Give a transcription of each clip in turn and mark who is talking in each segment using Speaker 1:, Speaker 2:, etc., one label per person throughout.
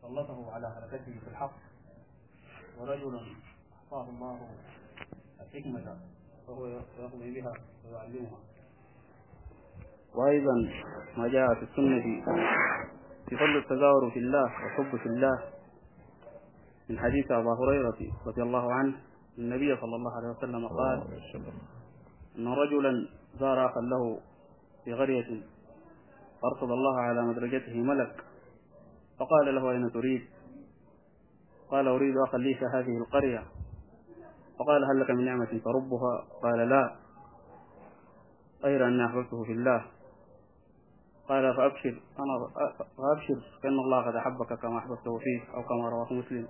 Speaker 1: سلطه على حركته في الحق، ورجل أعطاه الله الحكمة فهو يقضي بها ويعلمها. وأيضا ما جاء في السنة في فضل التزاور في الله والحب في الله من حديث أبا هريرة رضي الله عنه النبي صلى الله عليه وسلم قال أن رجلا زار أخا له في قرية فأرصد الله على مدرجته ملك فقال له: أين تريد؟ قال: أريد أخا لي في هذه القرية. فقال: هل لك من نعمة تربها؟ قال: لا، غير أني أحببته في الله. قال: فأبشر فإن الله قد أحبك كما أحببته فيه، أو كما رواه مسلم.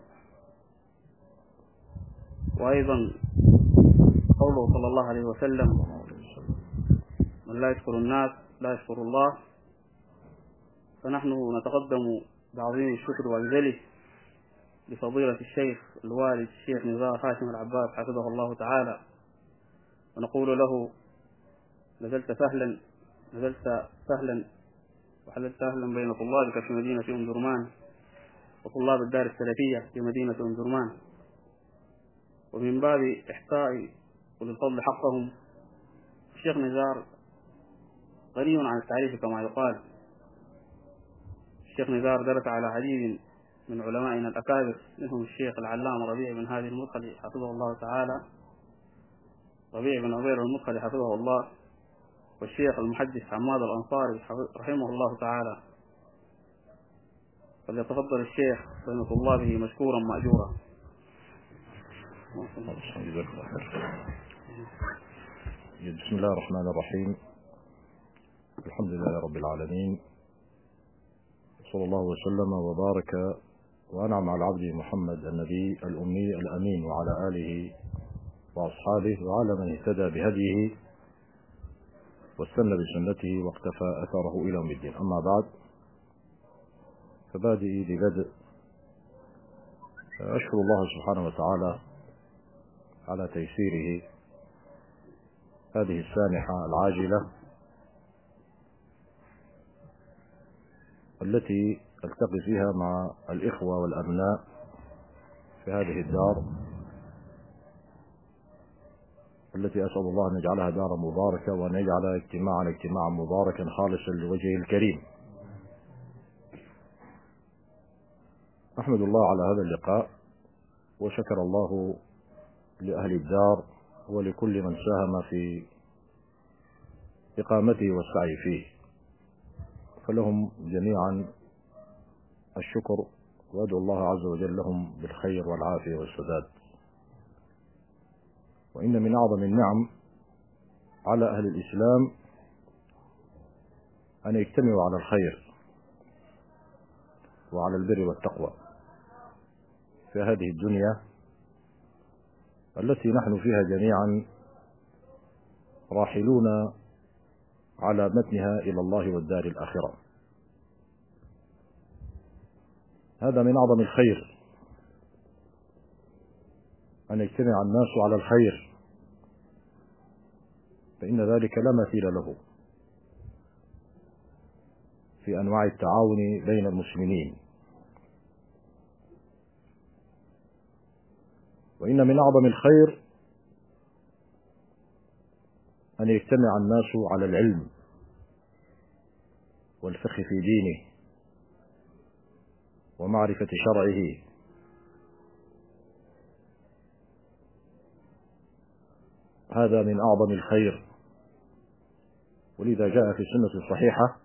Speaker 1: وأيضا قوله صلى الله عليه وسلم: من لا يشكر الناس لا يشكر الله. فنحن نتقدم بعظيم الشكر وبذله لفضيلة الشيخ الوالد الشيخ نزار هاشم العباس حفظه الله تعالى، ونقول له: نزلت سهلا وحللت أهلا بين طلابك في مدينة أم درمان وطلاب الدار السلفية في مدينة أم درمان. ومن باب إحصاء أولي الفضل حقهم، الشيخ نزار غني عن التعريف كما يقال. الشيخ نزار درس على عديد من علمائنا الأكابر، منهم الشيخ العلامة ربيع بن هادي المدخلي حفظه الله تعالى، ربيع بن عبير المدخلي حفظه الله، والشيخ المحدث حماد الأنصاري رحمه الله تعالى. فليتفضل الشيخ بين طلابه مشكورا مأجورا.
Speaker 2: بسم الله الرحمن الرحيم. الحمد لله رب العالمين، صلى الله وسلم وبارك وأنعم على عبده محمد النبي الأمي الأمين وعلى آله وأصحابه وعلى من اهتدى بهديه واستنى بسنته واقتفى أثره إلى يوم الدين. أما بعد، فبادئي ببدء أشكر الله سبحانه وتعالى على تيسيره هذه السانحة العاجلة التي ألتقي فيها مع الإخوة والأبناء في هذه الدار التي أسأل الله أن يجعلها دارا مباركة، وأن يجعل اجتماعا مباركا خالصا لوجهه الكريم. أحمد الله على هذا اللقاء، وشكر الله لأهل الدار ولكل من ساهم في إقامته والسعي فيه، فلهم جميعا الشكر، وأدعو الله عز وجل لهم بالخير والعافية والسداد. وإن من أعظم النعم على أهل الإسلام أن يجتمعوا على الخير وعلى البر والتقوى في هذه الدنيا التي نحن فيها جميعا راحلون على متنها إلى الله والدار الآخرة. هذا من أعظم الخير، أن يجتمع الناس على الخير، فإن ذلك لا مثيل له في أنواع التعاون بين المسلمين. وإن من أعظم الخير أن يجتمع الناس على العلم والفقه في دينه ومعرفة شرعه. هذا من أعظم الخير، ولذا جاء في السنة الصحيحة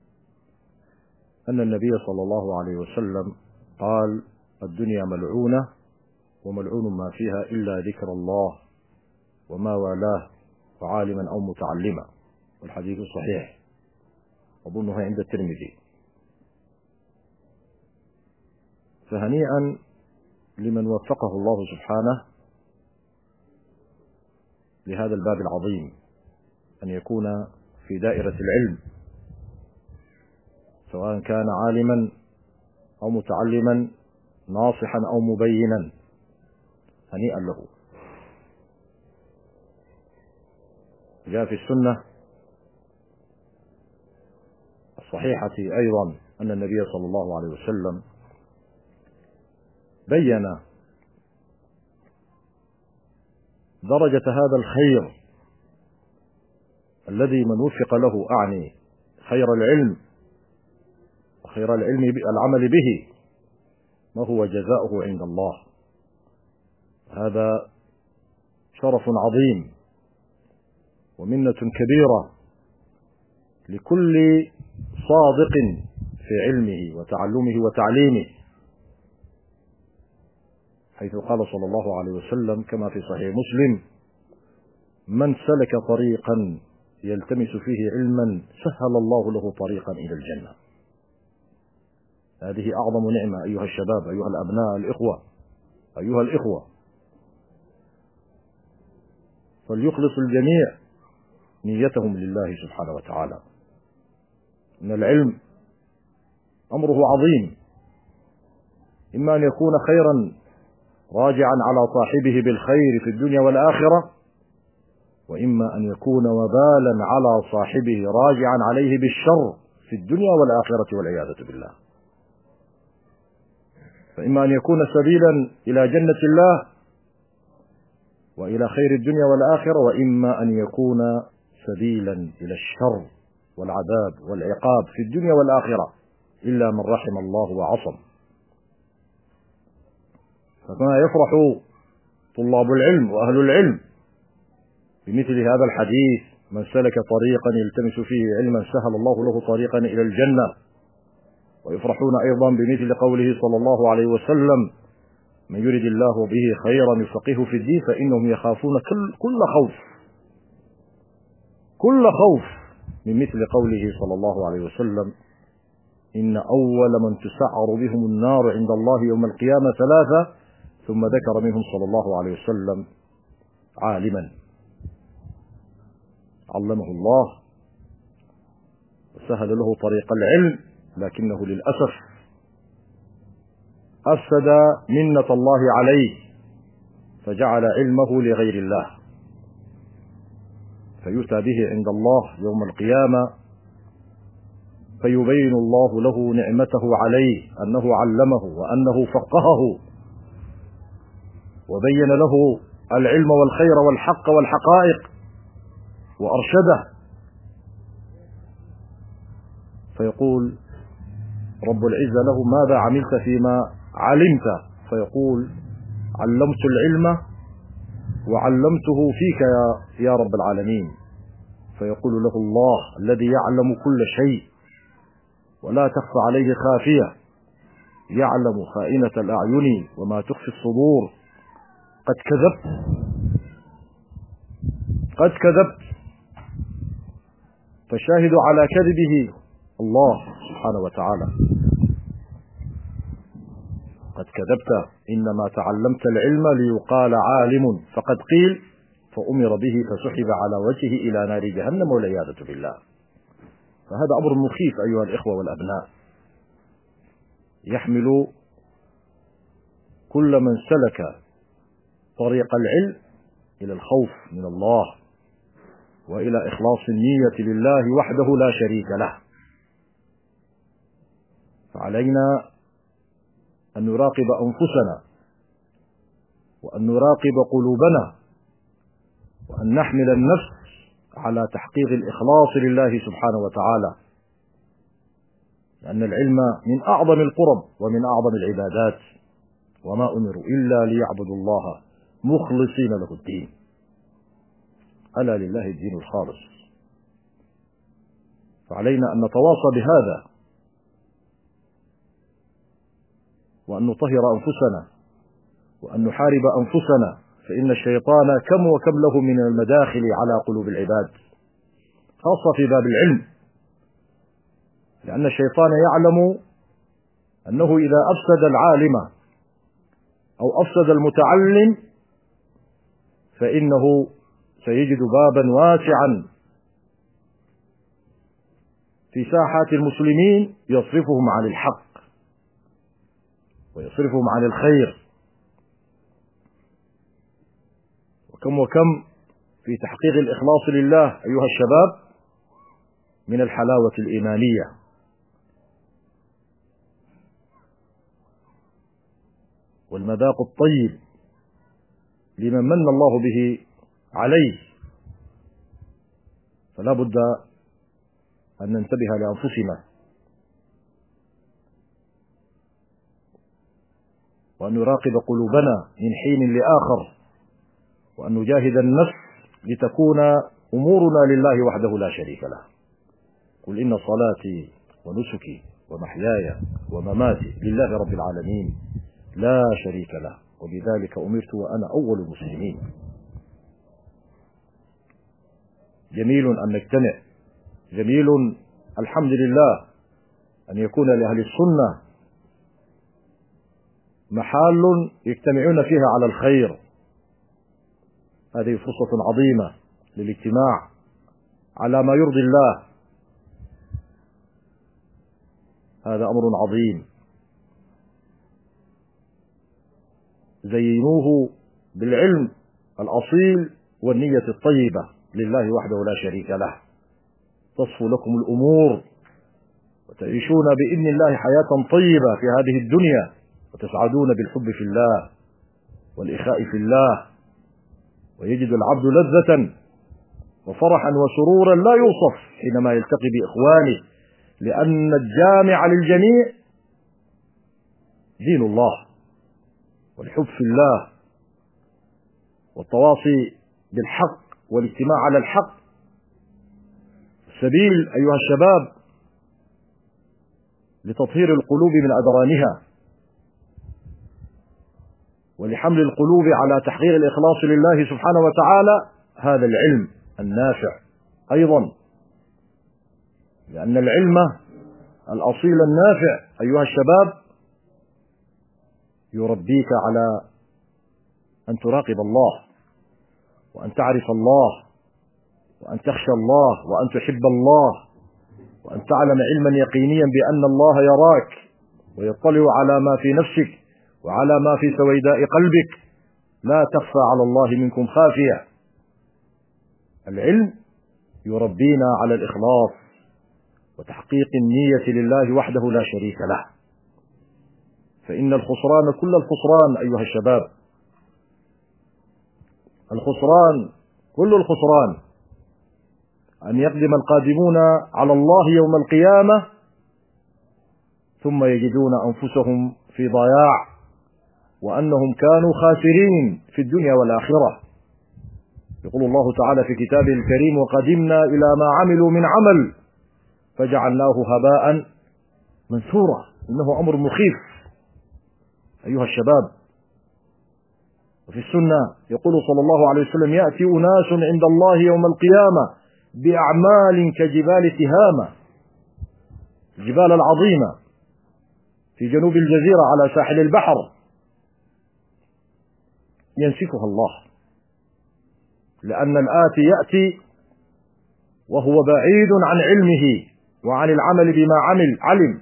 Speaker 2: أن النبي صلى الله عليه وسلم قال: الدنيا ملعونة وملعون ما فيها إلا ذكر الله وما والاه وعالما أو متعلما. والحديث صحيح، أظنها عند الترمذي. فهنيئا لمن وفقه الله سبحانه لهذا الباب العظيم، أن يكون في دائرة العلم، سواء كان عالما أو متعلما، ناصحا أو مبينا، هنيئا له. جاء في السنة الصحيحة أيضا أن النبي صلى الله عليه وسلم بين درجة هذا الخير الذي من وفق له، أعني خير العلم وخير العمل به، ما هو جزاؤه عند الله. هذا شرف عظيم ومنة كبيرة لكل صادق في علمه وتعلمه وتعليمه، حيث قال صلى الله عليه وسلم كما في صحيح مسلم: من سلك طريقا يلتمس فيه علما سهل الله له طريقا إلى الجنة. هذه أعظم نعمة أيها الشباب، أيها الأبناء، أيها الإخوة. فليخلص الجميع نيتهم لله سبحانه وتعالى. إن العلم أمره عظيم، إما أن يكون خيرا راجعا على صاحبه بالخير في الدنيا والآخرة، وإما أن يكون وبالا على صاحبه راجعا عليه بالشر في الدنيا والآخرة والعياذة بالله. فإما أن يكون سبيلا إلى جنة الله وإلى خير الدنيا والآخرة، وإما أن يكون سبيلا إلى الشر والعذاب والعقاب في الدنيا والآخرة، إلا من رحم الله وعصم. فكما يفرح طلاب العلم وأهل العلم بمثل هذا الحديث: من سلك طريقا يلتمس فيه علما سهل الله له طريقا إلى الجنة. ويفرحون أيضا بمثل قوله صلى الله عليه وسلم: من يرد الله به خيرا يفقهه في الدين، فإنهم يخافون كل خوف من مثل قوله صلى الله عليه وسلم: إن أول من تسعر بهم النار عند الله يوم القيامة ثلاثة، ثم ذكر منهم صلى الله عليه وسلم: عالما علمه الله وسهل له طريق العلم، لكنه للأسف أفسد منة الله عليه فجعل علمه لغير الله، فيؤتى به عند الله يوم القيامة فيبين الله له نعمته عليه، أنه علمه وأنه فقهه وبين له العلم والخير والحق والحقائق وأرشده، فيقول رب العزة له: ماذا عملت فيما علمت؟ فيقول: علمت العلم وعلمته فيك يا رب العالمين. فيقول له الله الذي يعلم كل شيء ولا تخفى عليه خافية: يعلم خائنة الأعين وما تخفي الصدور، قد كذبت. فشاهد على كذبه الله سبحانه وتعالى: قد كذبت، إنما تعلمت العلم ليقال عالم، فقد قيل فأمر به فسحب على وجهه إلى نار جهنم والعياذة بالله. فهذا أمر مخيف أيها الإخوة والأبناء، يحمل كل من سلك طريق العلم إلى الخوف من الله وإلى إخلاص النية لله وحده لا شريك له. فعلينا أن نراقب أنفسنا وأن نراقب قلوبنا وأن نحمل النفس على تحقيق الإخلاص لله سبحانه وتعالى، لأن العلم من أعظم القرب ومن أعظم العبادات، وما أمروا إلا ليعبدوا الله مخلصين له الدين، ألا لله الدين الخالص. فعلينا أن نتواصى بهذا وأن نطهر أنفسنا وأن نحارب أنفسنا، فإن الشيطان كم وكم له من المداخل على قلوب العباد، خاصة في باب العلم، لأن الشيطان يعلم أنه إذا أفسد العالم أو أفسد المتعلم فإنه سيجد بابا واسعا في ساحات المسلمين يصرفهم عن الحق ويصرفهم عن الخير. وكم في تحقيق الإخلاص لله أيها الشباب من الحلاوة الإيمانية. والمذاق الطيب لمن من الله به عليه. فلا بد أن ننتبه لأنفسنا وأن نراقب قلوبنا من حين لآخر، وأن نجاهد النفس لتكون أمورنا لله وحده لا شريك له. قل إن صلاتي ونسكي ومحياي ومماتي لله رب العالمين لا شريك له، وبذلك أمرت وأنا أول المسلمين. جميل أن نجتمع، جميل الحمد لله أن يكون لأهل السنة محال يجتمعون فيها على الخير. هذه فرصة عظيمة للاجتماع على ما يرضي الله، هذا أمر عظيم. زينوه بالعلم الأصيل والنية الطيبة لله وحده لا شريك له، تصفو لكم الأمور وتعيشون بإذن الله حياة طيبة في هذه الدنيا، وتسعدون بالحب في الله والإخاء في الله، ويجد العبد لذة وفرحا وسرورا لا يوصف حينما يلتقي بإخوانه، لأن الجامع للجميع دين الله والحب في الله والتواصي بالحق والاجتماع على الحق. السبيل أيها الشباب لتطهير القلوب من أدرانها ولحمل القلوب على تحقيق الإخلاص لله سبحانه وتعالى هذا العلم النافع أيضا، لأن العلم الأصيل النافع أيها الشباب يربيك على أن تراقب الله، وأن تعرف الله، وأن تخشى الله، وأن تحب الله، وأن تعلم علما يقينيا بأن الله يراك ويطلع على ما في نفسك وعلى ما في سويداء قلبك، لا تخفى على الله منكم خافية. العلم يربينا على الإخلاص وتحقيق النية لله وحده لا شريك له. فإن الخسران كل الخسران أيها الشباب، الخسران كل الخسران أن يقدم القادمون على الله يوم القيامة ثم يجدون أنفسهم في ضياع، وأنهم كانوا خاسرين في الدنيا والآخرة. يقول الله تعالى في كتابه الكريم: وقدمنا إلى ما عملوا من عمل فجعلناه هباء منثورا. إنه أمر مخيف أيها الشباب. وفي السنة يقول صلى الله عليه وسلم: يأتي أناس عند الله يوم القيامة بأعمال كجبال تهامة، الجبال العظيمة في جنوب الجزيرة على ساحل البحر، ينسفها الله، لأن الآتي يأتي وهو بعيد عن علمه وعن العمل بما علم،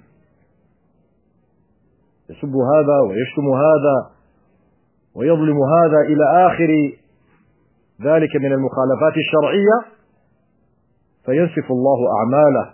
Speaker 2: يسب هذا ويشتم هذا ويظلم هذا إلى آخر ذلك من المخالفات الشرعية، فينسف الله أعماله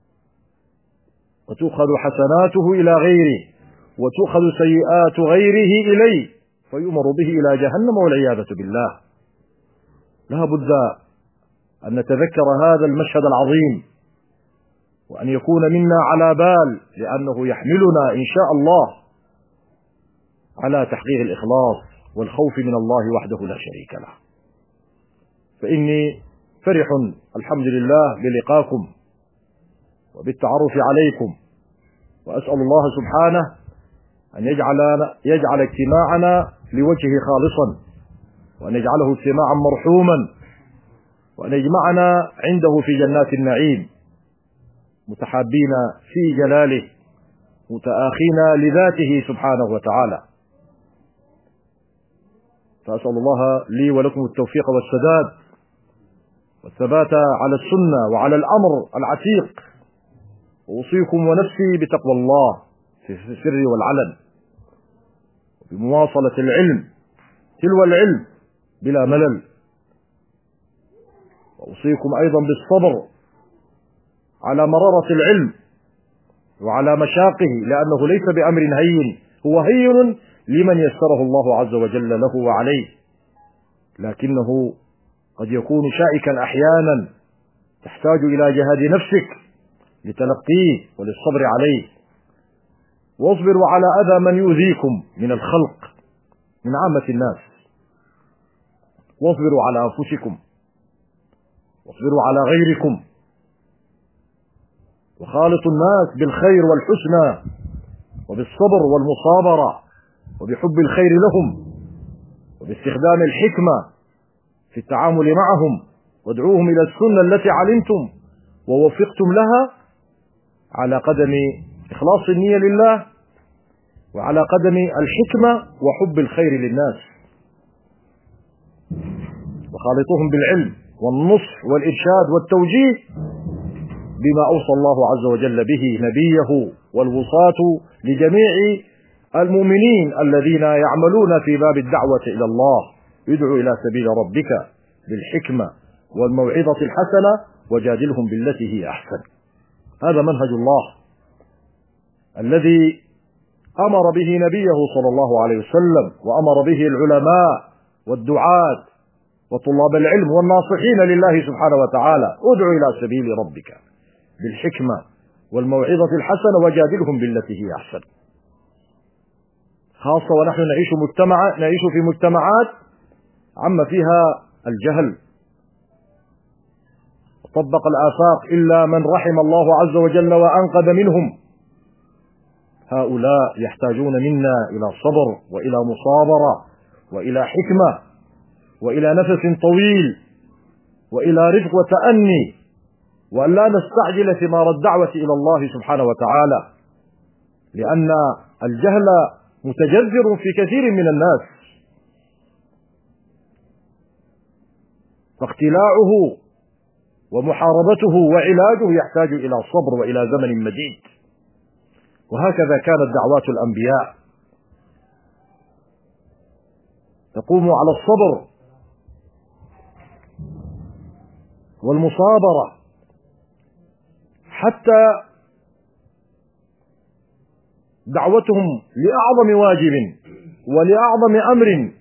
Speaker 2: وتؤخذ حسناته إلى غيره وتؤخذ سيئات غيره إليه فيؤمر به إلى جهنم والعياذة بالله. لا بد أن نتذكر هذا المشهد العظيم وأن يكون منا على بال، لأنه يحملنا إن شاء الله على تحقيق الإخلاص والخوف من الله وحده لا شريك له. فإني فرح الحمد لله بلقاكم وبالتعرف عليكم، وأسأل الله سبحانه أن يجعل اجتماعنا لوجهه خالصا، وأن يجعله اجتماعا مرحوما، وأن يجمعنا عنده في جنات النعيم متحابين في جلاله متآخين لذاته سبحانه وتعالى. فأسأل الله لي ولكم التوفيق والسداد والثبات على السنة وعلى الأمر العتيق، وأوصيكم ونفسي بتقوى الله في السر والعلن، وبمواصلة العلم تلو العلم بلا ملل، وأوصيكم أيضا بالصبر على مرارة العلم وعلى مشاقه، لأنه ليس بأمر هين، هو هين لمن يسره الله عز وجل له وعليه، لكنه قد يكون شائكا أحيانا، تحتاج إلى جهاد نفسك لتلقيه وللصبر عليه. واصبروا على أذى من يؤذيكم من الخلق من عامة الناس، واصبروا على أنفسكم، واصبروا على غيركم، وخالطوا الناس بالخير والحسنى وبالصبر والمصابرة وبحب الخير لهم وباستخدام الحكمة في التعامل معهم، وادعوهم إلى السنة التي علمتم ووفقتم لها على قدم إخلاص النية لله وعلى قدم الحكمة وحب الخير للناس، وخالطوهم بالعلم والنصح والإرشاد والتوجيه بما أوصى الله عز وجل به نبيه والوصاة لجميع المؤمنين الذين يعملون في باب الدعوة إلى الله: ادعو إلى سبيل ربك بالحكمة والموعظة الحسنة وجادلهم بالتي هي أحسن. هذا منهج الله الذي أمر به نبيه صلى الله عليه وسلم، وأمر به العلماء والدعاة وطلاب العلم والناصحين لله سبحانه وتعالى: ادعو إلى سبيل ربك بالحكمة والموعظة الحسنة وجادلهم بالتي هي أحسن. خاصة ونحن نعيش في مجتمعات عم فيها الجهل وطبق الآفاق إلا من رحم الله عز وجل وأنقذ منهم. هؤلاء يحتاجون منا إلى صبر وإلى مصابرة وإلى حكمة وإلى نفس طويل وإلى رفق وتأني، وأن لا نستعجل ثمار الدعوة إلى الله سبحانه وتعالى، لأن الجهل متجذر في كثير من الناس، فاقتلاعه ومحاربته وعلاجه يحتاج إلى صبر وإلى زمن مديد. وهكذا كانت دعوات الأنبياء تقوم على الصبر والمصابرة، حتى دعوتهم لأعظم واجب ولأعظم أمر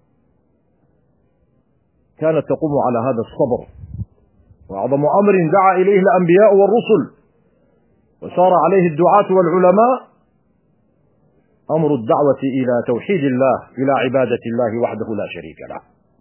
Speaker 2: كانت تقوم على هذا الصبر. وأعظم أمر دعا إليه الأنبياء والرسل وسار عليه الدعاة والعلماء أمر الدعوة إلى توحيد الله، إلى عبادة الله وحده لا شريك له.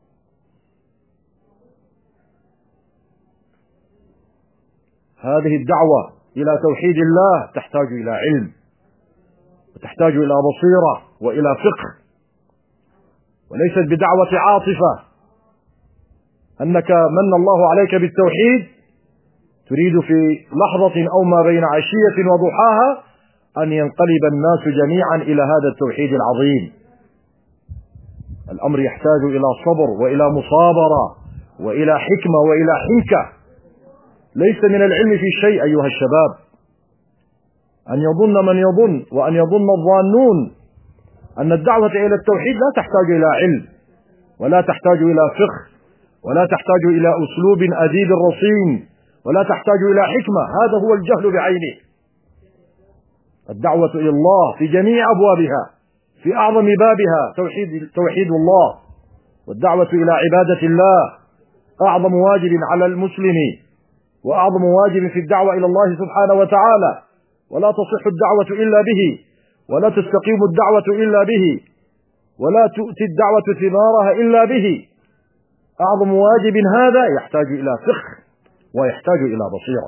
Speaker 2: هذه الدعوة إلى توحيد الله تحتاج إلى علم، وتحتاج إلى بصيرة وإلى فقه، وليست بدعوة عاطفة أنك من الله عليك بالتوحيد تريد في لحظة أو ما بين عشية وضحاها أن ينقلب الناس جميعا إلى هذا التوحيد العظيم. الأمر يحتاج إلى صبر وإلى مصابرة وإلى حكمة وإلى حنكة. ليس من العلم في شيء أيها الشباب أن يظن من يظن وأن يظن الظانون أن الدعوة إلى التوحيد لا تحتاج إلى علم ولا تحتاج إلى فقه ولا تحتاج إلى أسلوب أديب رصين ولا تحتاج إلى حكمة. هذا هو الجهل بعينه. الدعوة إلى الله في جميع أبوابها، في أعظم بابها توحيد الله، والدعوة إلى عبادة الله أعظم واجب على المسلم وأعظم واجب في الدعوة إلى الله سبحانه وتعالى، ولا تصح الدعوة إلا به، ولا تستقيم الدعوة إلا به، ولا تؤتي الدعوة ثمارها إلا به. أعظم واجب هذا يحتاج إلى فقه ويحتاج إلى بصيرة.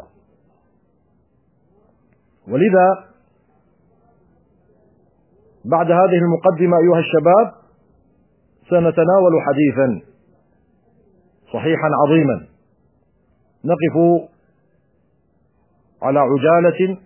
Speaker 2: ولذا بعد هذه المقدمة أيها الشباب سنتناول حديثا صحيحا عظيما نقف على عجالة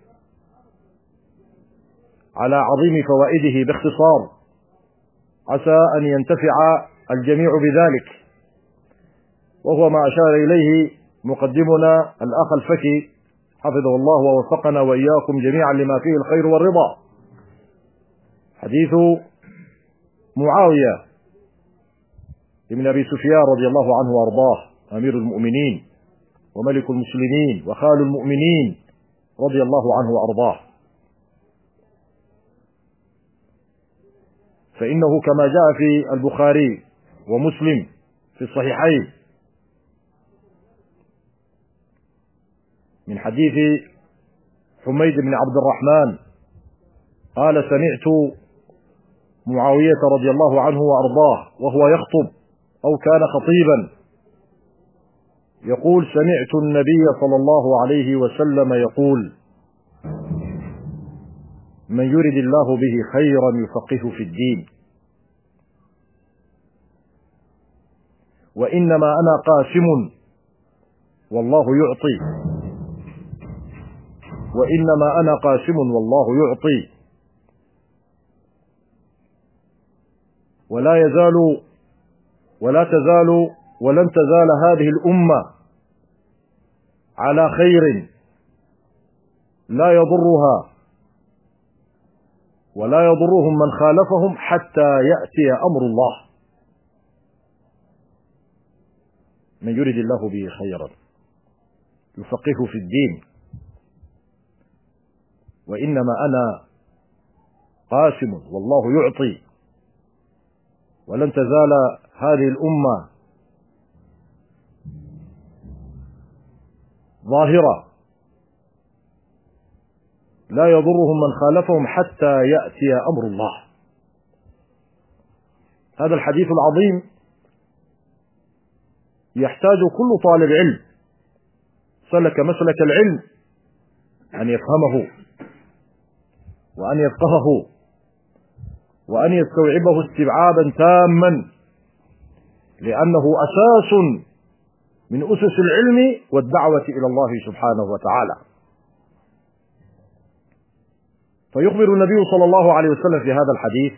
Speaker 2: على عظيم فوائده باختصار، عسى أن ينتفع الجميع بذلك، وهو ما أشار إليه مقدمنا الأخ الفكي حفظه الله ووفقنا وإياكم جميعا لما فيه الخير والرضا. حديث معاوية بن أبي سفيان رضي الله عنه وأرضاه، أمير المؤمنين وملك المسلمين وخال المؤمنين رضي الله عنه وأرضاه. فإنه كما جاء في البخاري ومسلم في الصحيحين من حديث حميد بن عبد الرحمن قال: سمعت معاوية رضي الله عنه وأرضاه وهو يخطب أو كان خطيبا يقول: سمعت النبي صلى الله عليه وسلم يقول: من يرد الله به خيرا يفقهه في الدين، وإنما أنا قاسم والله يعطي، وإنما أنا قاسم والله يعطي، ولا تزال ولن تزال هذه الأمة على خير لا يضرها ولا يضرهم من خالفهم حتى يأتي أمر الله. من يرد الله به خيرا يفقهه في الدين، وإنما أنا قاسم والله يعطي، ولن تزال هذه الأمة ظاهرة لا يضرهم من خالفهم حتى يأتي أمر الله. هذا الحديث العظيم يحتاج كل طالب علم سلك مسلك العلم أن يفهمه وأن يفقهه وأن يستوعبه استيعابا تاما، لأنه أساس من أسس العلم والدعوة إلى الله سبحانه وتعالى. فيخبر النبي صلى الله عليه وسلم في هذا الحديث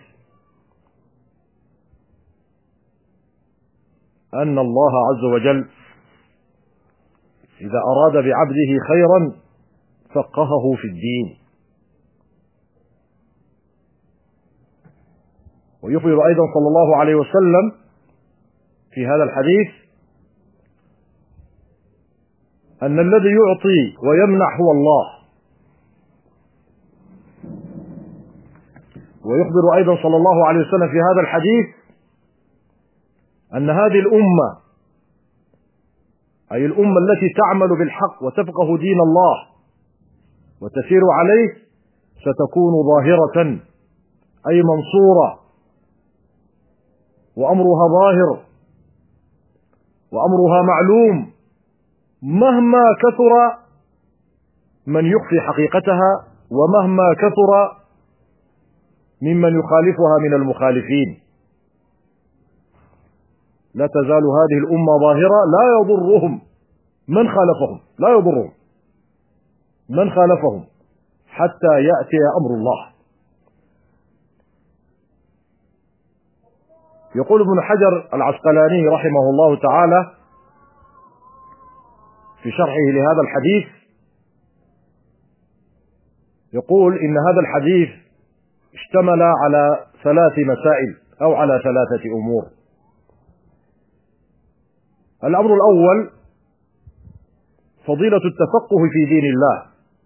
Speaker 2: أن الله عز وجل إذا أراد بعبده خيرا فقهه في الدين. ويخبر أيضا صلى الله عليه وسلم في هذا الحديث أن الذي يعطي ويمنع هو الله. ويخبر أيضا صلى الله عليه وسلم في هذا الحديث أن هذه الأمة، أي الأمة التي تعمل بالحق وتفقه دين الله وتسير عليه، ستكون ظاهرة أي منصورة، وأمرها ظاهر وأمرها معلوم، مهما كثر من يخفي حقيقتها ومهما كثر ممن يخالفها من المخالفين. لا تزال هذه الأمة ظاهرة لا يضرهم من خالفهم، لا يضرهم من خالفهم حتى يأتي أمر الله. يقول ابن حجر العسقلاني رحمه الله تعالى في شرحه لهذا الحديث، يقول إن هذا الحديث اشتمل على 3 مسائل أو على 3 أمور. الأمر الأول فضيلة التفقه في دين الله،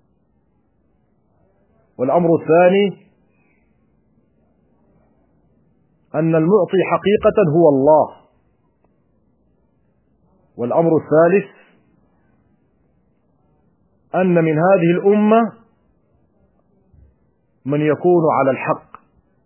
Speaker 2: والأمر الثاني أن المعطي حقيقة هو الله، والأمر الثالث أن من هذه الأمة من يكون على الحق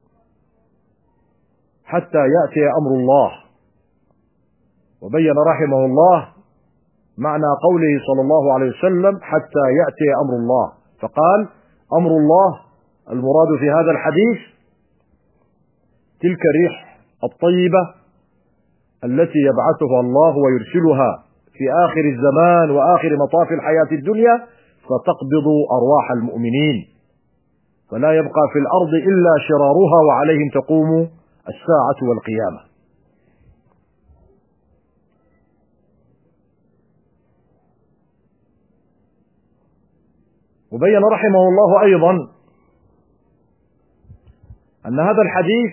Speaker 2: حتى يأتي أمر الله. وبين رحمه الله معنى قوله صلى الله عليه وسلم حتى يأتي أمر الله، فقال: أمر الله المراد في هذا الحديث تلك الريح الطيبة التي يبعثها الله ويرسلها في آخر الزمان وآخر مطاف الحياة الدنيا فتقبض أرواح المؤمنين، فلا يبقى في الأرض إلا شرارها وعليهم تقوم الساعة والقيامة. وبين رحمه الله أيضا أن هذا الحديث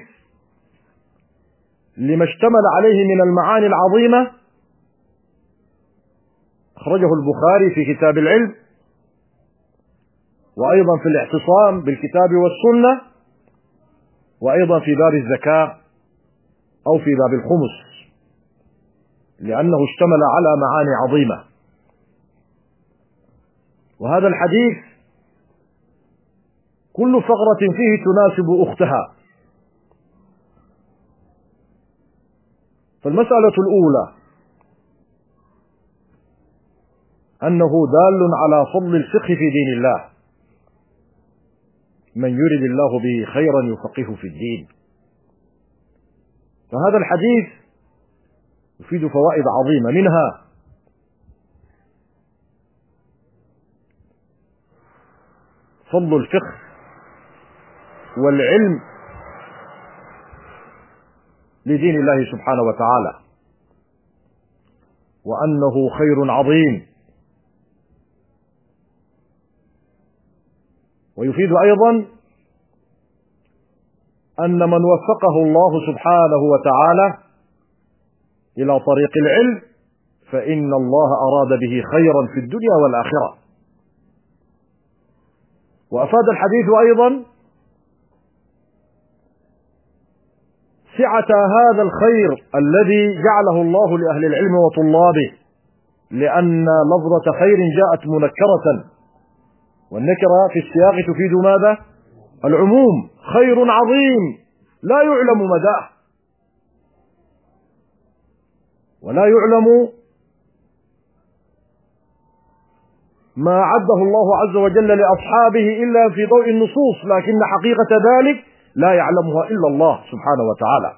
Speaker 2: لما اشتمل عليه من المعاني العظيمة أخرجه البخاري في كتاب العلم، وأيضا في الاعتصام بالكتاب والسنة، وأيضا في باب الزكاة أو في باب الخمس، لأنه اشتمل على معاني عظيمة. وهذا الحديث كل فقرة فيه تناسب أختها. فالمسألة الأولى أنه دال على فضل الفقه في دين الله، من يرد الله به خيرا يفقهه في الدين. فهذا الحديث يفيد فوائد عظيمة، منها فضل الفقه والعلم لدين الله سبحانه وتعالى، وأنه خير عظيم. ويفيد أيضا أن من وفقه الله سبحانه وتعالى إلى طريق العلم فإن الله أراد به خيرا في الدنيا والآخرة. وأفاد الحديث أيضا سعة هذا الخير الذي جعله الله لأهل العلم وطلابه، لأن لفظة خير جاءت منكرة، والنكرة في السياق تفيد ماذا؟ العموم. خير عظيم لا يعلم مداه ولا يعلم ما عده الله عز وجل لأصحابه إلا في ضوء النصوص، لكن حقيقة ذلك لا يعلمها إلا الله سبحانه وتعالى.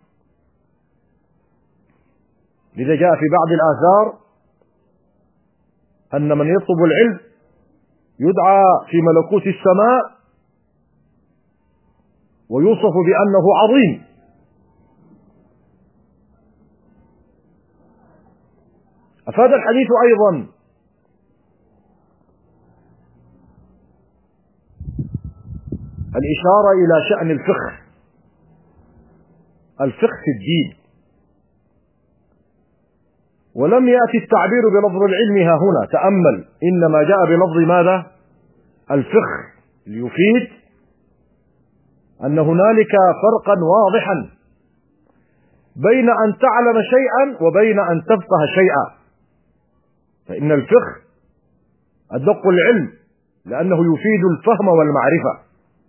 Speaker 2: لذا جاء في بعض الآثار أن من يطلب العلم يدعى في ملكوت السماء ويوصف بأنه عظيم. أفاد الحديث أيضا الإشارة إلى شأن الفقه في الدين، ولم يأتي التعبير بلفظ العلم ها هنا، تأمل، إنما جاء بلفظ ماذا؟ الفقه، ليفيد أن هنالك فرقا واضحا بين أن تعلم شيئا وبين أن تفقه شيئا. فإن الفقه أدق العلم لأنه يفيد الفهم والمعرفة.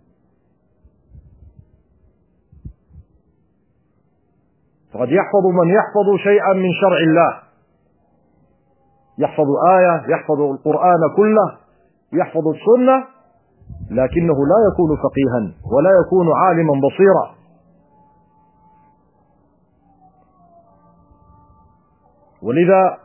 Speaker 2: فقد يحفظ من يحفظ شيئا من شرع الله، يحفظ آية، يحفظ القرآن كله، يحفظ السنة، لكنه لا يكون فقيها ولا يكون عالما بصيرا. ولذا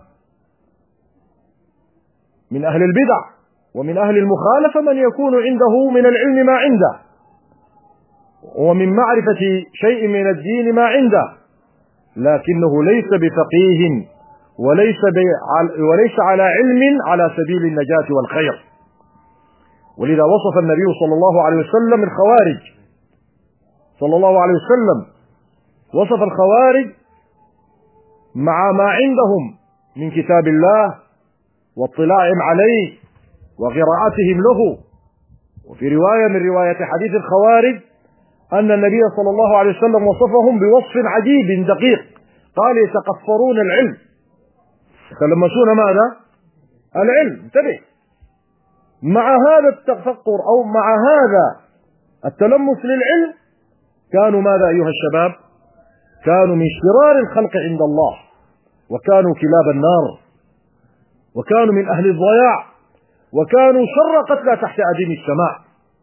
Speaker 2: من أهل البدع ومن أهل المخالفة من يكون عنده من العلم ما عنده، ومن معرفة شيء من الدين ما عنده، لكنه ليس بفقيه وليس على علم على سبيل النجاة والخير. ولذا وصف النبي صلى الله عليه وسلم الخوارج، صلى الله عليه وسلم وصف الخوارج مع ما عندهم من كتاب الله واطلاعهم عليه وقراءتهم له. وفي رواية من رواية حديث الخوارج أن النبي صلى الله عليه وسلم وصفهم بوصف عجيب دقيق، قال يتقفرون العلم، يتلمسون ماذا؟ العلم. انتبه، مع هذا التفقر أو مع هذا التلمس للعلم كانوا ماذا أيها الشباب؟ كانوا من شرار الخلق عند الله، وكانوا كلاب النار، وكانوا من أهل الضياع، وكانوا شر قتلى تحت أديم السماء.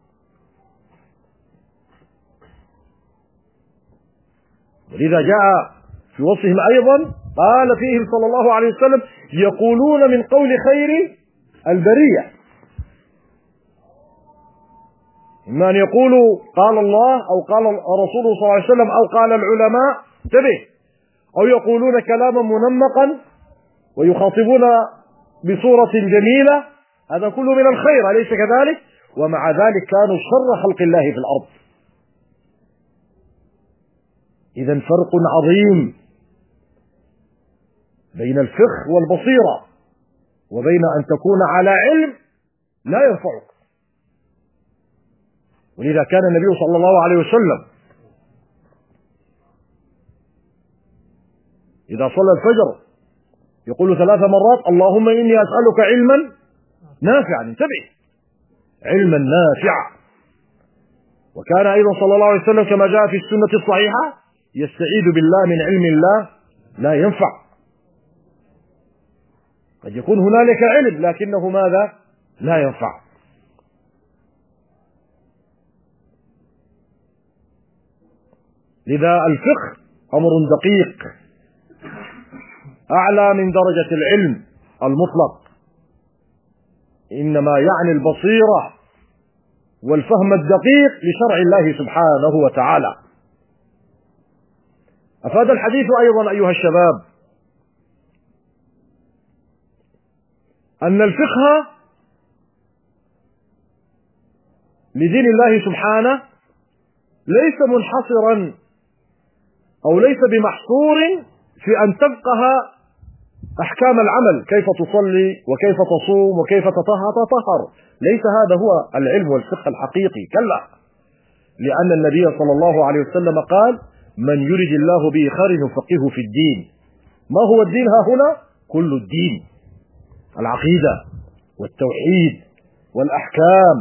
Speaker 2: ولذا جاء في وصفهم أيضا قال فيهم صلى الله عليه وسلم يقولون من قول خير البرية، إما أن يقولوا قال الله أو قال رسوله صلى الله عليه وسلم أو قال العلماء، انتبه، أو يقولون كلاما منمقا ويخاطبون بصورة جميلة، هذا كله من الخير، أليس كذلك؟ ومع ذلك كانوا شر خلق الله في الأرض. إذن فرق عظيم بين الفقه والبصيرة وبين أن تكون على علم لا ينفعك. ولذا كان النبي صلى الله عليه وسلم إذا صلى الفجر يقول 3 مرات اللهم إني أسألك علما نافعا. انتبه، علما نافعا. وكان أيضا صلى الله عليه وسلم كما جاء في السنة الصحيحة يستعيذ بالله من علم الله لا ينفع. قد يكون هنالك علم لكنه ماذا؟ لا ينفع. لذا الفقه أمر دقيق أعلى من درجة العلم المطلق، إنما يعني البصيرة والفهم الدقيق لشرع الله سبحانه وتعالى. أفاد الحديث أيضا أيها الشباب أن الفقه لدين الله سبحانه ليس منحصرا أو ليس بمحصور في أن تفقه أحكام العمل، كيف تصلي وكيف تصوم وكيف تطهر. ليس هذا هو العلم والفقه الحقيقي، كلا، لأن النبي صلى الله عليه وسلم قال من يرد الله به خيرا يفقهه في الدين. ما هو الدين ها هنا؟ كل الدين، العقيدة والتوحيد والأحكام،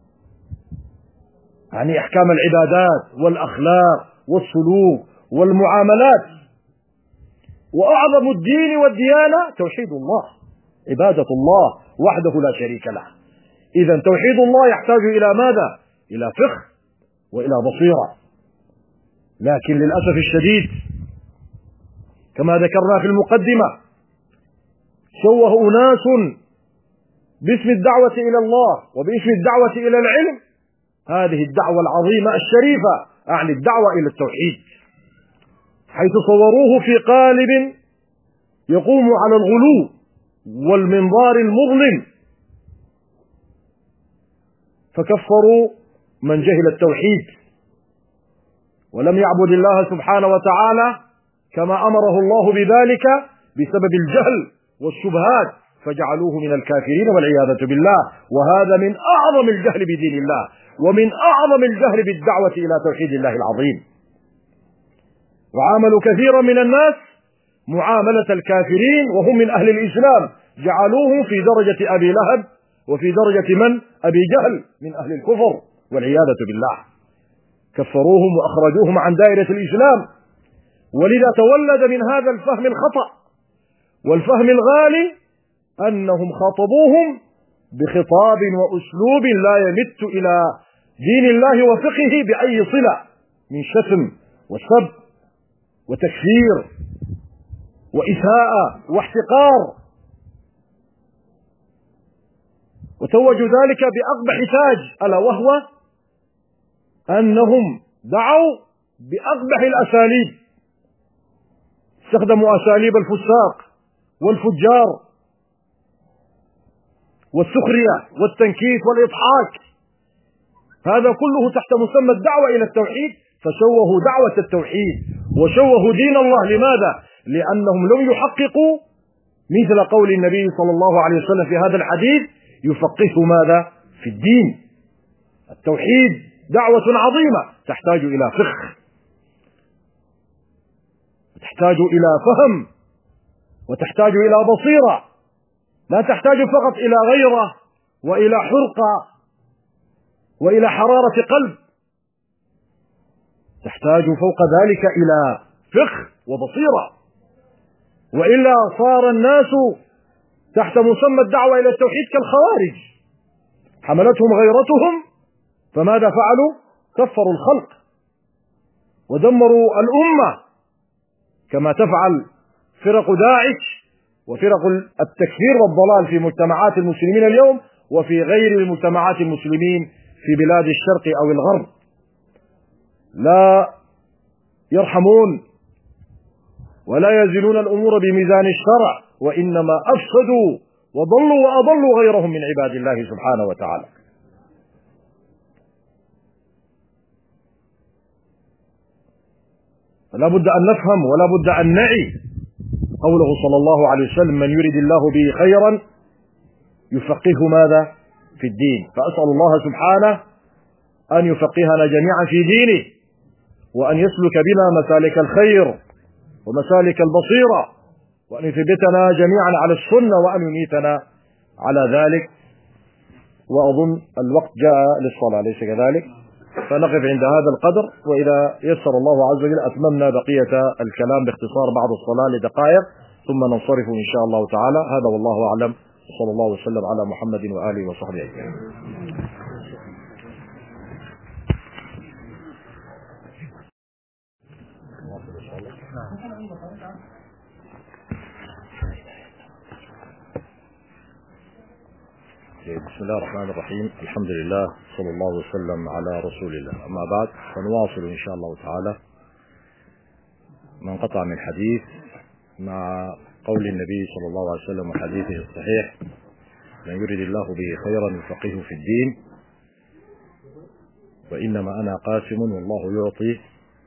Speaker 2: يعني أحكام العبادات والأخلاق والسلوك والمعاملات. وأعظم الدين والديانة توحيد الله، عبادة الله وحده لا شريك له. إذن توحيد الله يحتاج إلى ماذا؟ إلى فقه وإلى بصيرة. لكن للأسف الشديد كما ذكرنا في المقدمة شوه أناس باسم الدعوة إلى الله وباسم الدعوة إلى العلم هذه الدعوة العظيمة الشريفة، أعني الدعوة إلى التوحيد، حيث صوروه في قالب يقوم على الغلو والمنظار المظلم، فكفروا من جهل التوحيد ولم يعبد الله سبحانه وتعالى كما أمره الله بذلك بسبب الجهل والشبهات، فجعلوه من الكافرين والعياذة بالله. وهذا من أعظم الجهل بدين الله ومن أعظم الجهل بالدعوة إلى توحيد الله العظيم. وعاملوا كثيرا من الناس معاملة الكافرين وهم من أهل الإسلام، جعلوهم في درجة أبي لهب وفي درجة من؟ أبي جهل من أهل الكفر والعياذة بالله. كفروهم وأخرجوهم عن دائرة الإسلام. ولذا تولد من هذا الفهم الخطأ والفهم الغالي أنهم خاطبوهم بخطاب وأسلوب لا يمت إلى دين الله وفقهه بأي صلة من شتم وسب وتكفير وإساءة واحتقار، وتوجوا ذلك بأقبح تاج، ألا وهو أنهم دعوا بأقبح الأساليب، استخدموا أساليب الفساق والفجار والسخرية والتنكيت والإضحاك، هذا كله تحت مسمى الدعوة إلى التوحيد، فشوهوا دعوة التوحيد وشوهوا دين الله. لماذا؟ لأنهم لم يحققوا مثل قول النبي صلى الله عليه وسلم في هذا الحديث يفقهه ماذا؟ في الدين. التوحيد دعوة عظيمة تحتاج إلى فقه، تحتاج إلى فهم، وتحتاج إلى بصيرة، لا تحتاج فقط إلى غيرة وإلى حرقة وإلى حرارة قلب، تحتاج فوق ذلك إلى فقه وبصيرة. وإلا صار الناس تحت مسمى الدعوة إلى التوحيد كالخوارج، حملتهم غيرتهم، فماذا فعلوا؟ كفروا الخلق ودمروا الأمة، كما تفعل فرق داعش وفرق التكفير والضلال في مجتمعات المسلمين اليوم وفي غير المجتمعات المسلمين في بلاد الشرق أو الغرب. لا يرحمون ولا يزنون الأمور بميزان الشرع، وإنما أفسدوا وضلوا وأضلوا غيرهم من عباد الله سبحانه وتعالى. فلا بد أن نفهم ولا بد أن نعي قوله صلى الله عليه وسلم من يرد الله به خيرا يفقهه ماذا؟ في الدين. فأسأل الله سبحانه أن يفقهنا جميعا في دينه، وأن يسلك بنا مسالك الخير، ومسالك البصيرة، وأن يثبتنا جميعا على السنة وأن يميتنا على ذلك. وأظن الوقت جاء للصلاة، ليس كذلك؟ فنقف عند هذا القدر، وإذا يسر الله عز وجل أتممنا بقية الكلام باختصار بعد الصلاة لدقائق، ثم ننصرف إن شاء الله تعالى. هذا والله أعلم، وصلى الله وسلم على محمد وآله وصحبه أجمعين. بسم الله الرحمن الرحيم. الحمد لله، صلى الله وسلم على رسول الله. أما بعد، فنواصل إن شاء الله تعالى ما انقطع من حديث مع قول النبي صلى الله عليه وسلم وحديثه الصحيح: من يرد الله به خيرا يفقهه في الدين، وإنما أنا قاسم والله يعطي.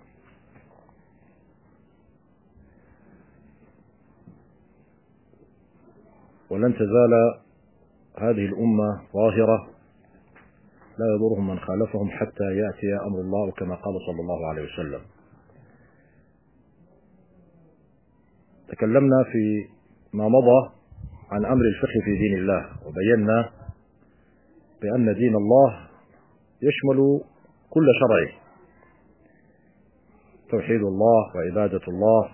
Speaker 2: ولن تزال هذه الأمة ظاهرة لا يضرهم من خالفهم حتى يأتي أمر الله، كما قال صلى الله عليه وسلم. تكلمنا في ما مضى عن أمر الفقه في دين الله، وبينا بأن دين الله يشمل كل شرعه: توحيد الله وعبادة الله،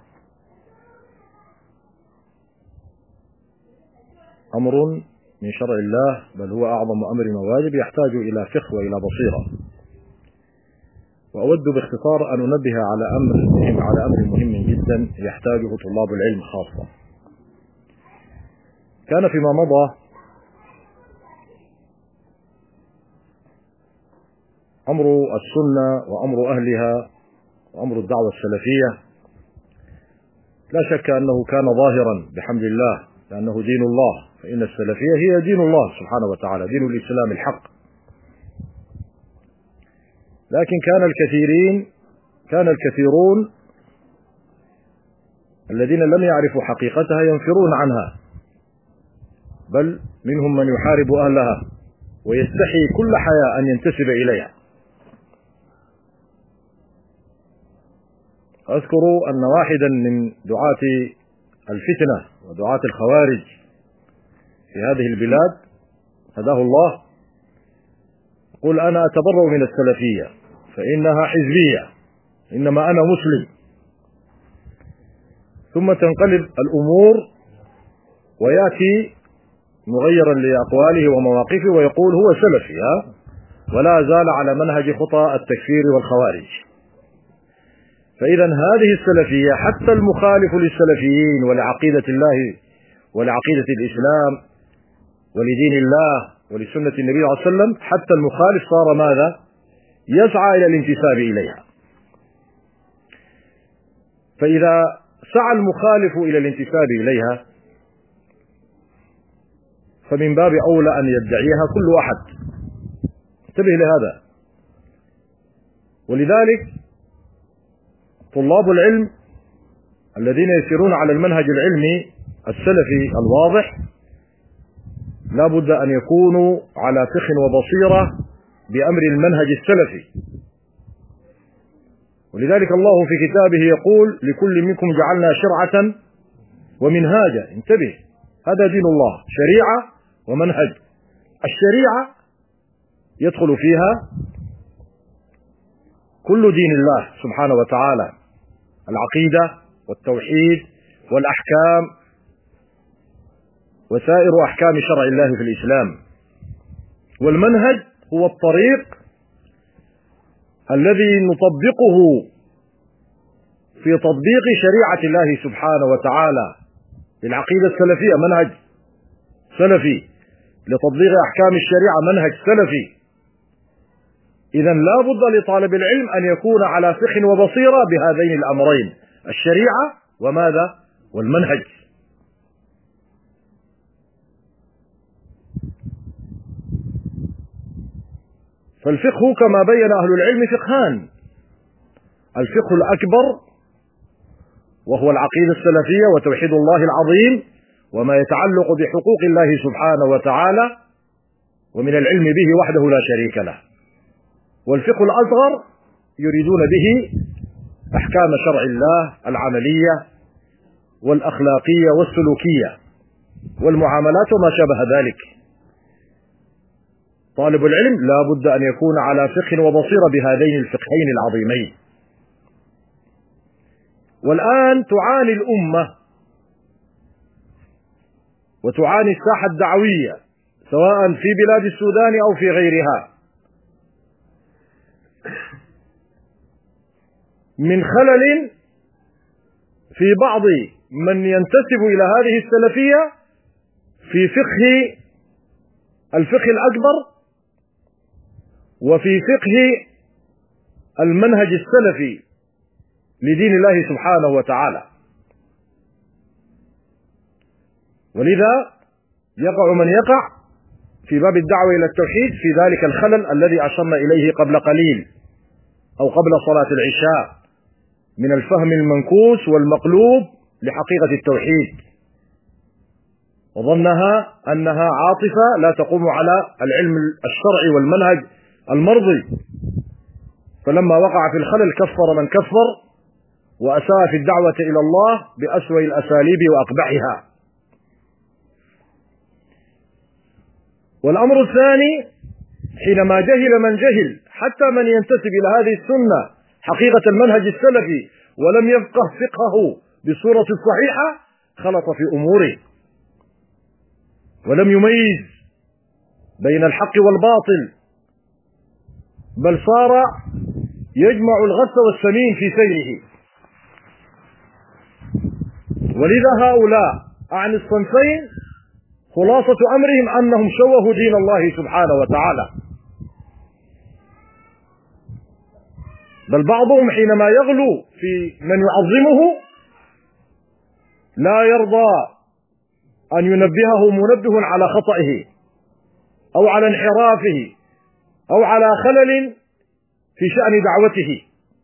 Speaker 2: أمر من شرع الله، بل هو أعظم أمر وواجب يحتاج إلى فقه وإلى بصيرة. وأود باختصار أن أنبه على أمر مهم جدا يحتاجه طلاب العلم خاصة. كان فيما مضى أمر السنة وأمر أهلها وأمر الدعوة السلفية لا شك أنه كان ظاهرا بحمد الله، لأنه دين الله، فإن السلفية هي دين الله سبحانه وتعالى، دين الإسلام الحق. لكن كان الكثيرون الذين لم يعرفوا حقيقتها ينفرون عنها، بل منهم من يحارب أهلها ويستحي كل حياء أن ينتسب إليها. أذكر أن واحدا من دعاة الفتنة ودعاة الخوارج في هذه البلاد هداه الله يقول: أنا أتبرأ من السلفية فإنها حزبية، إنما أنا مسلم. ثم تنقلب الأمور ويأتي مغيرا لأقواله ومواقفه ويقول هو سلفي، ولا زال على منهج خطى التكفير والخوارج. فإذا هذه السلفية، حتى المخالف للسلفيين ولعقيدة الله ولعقيدة الإسلام ولدين الله ولسنة النبي صلى الله عليه وسلم، حتى المخالف صار ماذا؟ يسعى إلى الانتساب إليها. فإذا سعى المخالف إلى الانتساب إليها فمن باب أولى أن يدعيها كل أحد. انتبه لهذا. ولذلك طلاب العلم الذين يسيرون على المنهج العلمي السلفي الواضح لا بد أن يكونوا على فقه وبصيرة بأمر المنهج السلفي. ولذلك الله في كتابه يقول: لكل منكم جعلنا شرعة ومنهاجا. انتبه، هذا دين الله، شريعة ومنهج. الشريعة يدخل فيها كل دين الله سبحانه وتعالى: العقيدة والتوحيد والأحكام وسائر أحكام شرع الله في الإسلام. والمنهج هو الطريق الذي نطبقه في تطبيق شريعة الله سبحانه وتعالى. العقيدة السلفية منهج سلفي، لتطبيق أحكام الشريعة منهج سلفي. إذا لا بد لطالب العلم أن يكون على فقه وبصيرة بهذين الأمرين: الشريعة وماذا؟ والمنهج. فالفقه كما بين أهل العلم فقهان: الفقه الأكبر وهو العقيدة السلفية وتوحيد الله العظيم وما يتعلق بحقوق الله سبحانه وتعالى ومن العلم به وحده لا شريك له. والفقه الأصغر يريدون به أحكام شرع الله العملية والأخلاقية والسلوكية والمعاملات وما شابه ذلك. طالب العلم لا بد أن يكون على فقه وبصيرة بهذين الفقهين العظيمين. والآن تعاني الأمة وتعاني الساحة الدعوية سواء في بلاد السودان أو في غيرها من خلل في بعض من ينتسب إلى هذه السلفية في الفقه الأكبر وفي فقه المنهج السلفي لدين الله سبحانه وتعالى. ولذا يقع من يقع في باب الدعوة إلى التوحيد في ذلك الخلل الذي أشرنا إليه قبل قليل أو قبل صلاة العشاء من الفهم المنكوس والمقلوب لحقيقة التوحيد، وظنها أنها عاطفة لا تقوم على العلم الشرعي والمنهج المرضي، فلما وقع في الخلل كفر من كفر وأساء في الدعوة إلى الله بأسوأ الأساليب وأقبحها. والأمر الثاني حينما جهل من جهل حتى من ينتسب إلى هذه السنة حقيقة المنهج السلفي ولم يفقه فقهه بصورة صحيحة خلط في أموره ولم يميز بين الحق والباطل، بل صار يجمع الغث والسمين في سيره. ولذا هؤلاء عن الصنفين خلاصة أمرهم أنهم شوهوا دين الله سبحانه وتعالى، بل بعضهم حينما يغلو في من يعظمه لا يرضى أن ينبهه منبه على خطئه أو على انحرافه أو على خلل في شأن دعوته.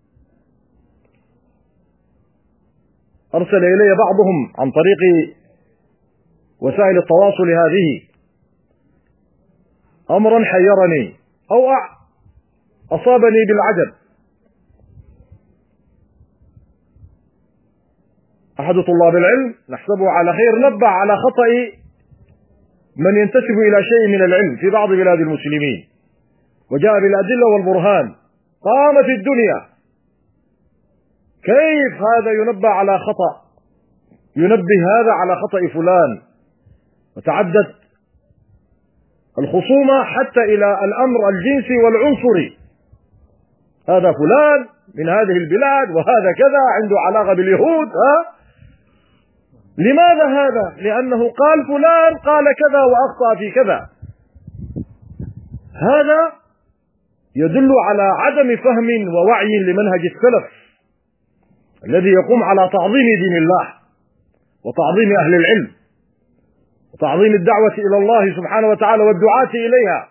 Speaker 2: أرسل إلي بعضهم عن طريق وسائل التواصل هذه أمرا حيرني أو أصابني بالعجب. أحد طلاب العلم نحسبه على خير نبه على خطأ من ينتسب إلى شيء من العلم في بعض بلاد المسلمين وجاء بالأدلة والبرهان، قامت الدنيا كيف هذا ينبه على خطأ، ينبه هذا على خطأ فلان، وتعدت الخصومة حتى إلى الأمر الجنسي والعنصري، هذا فلان من هذه البلاد وهذا كذا عنده علاقة باليهود. لماذا هذا؟ لأنه قال فلان قال كذا وأخطأ في كذا. هذا يدل على عدم فهم ووعي لمنهج السلف الذي يقوم على تعظيم دين الله وتعظيم أهل العلم وتعظيم الدعوة إلى الله سبحانه وتعالى والدعاة إليها،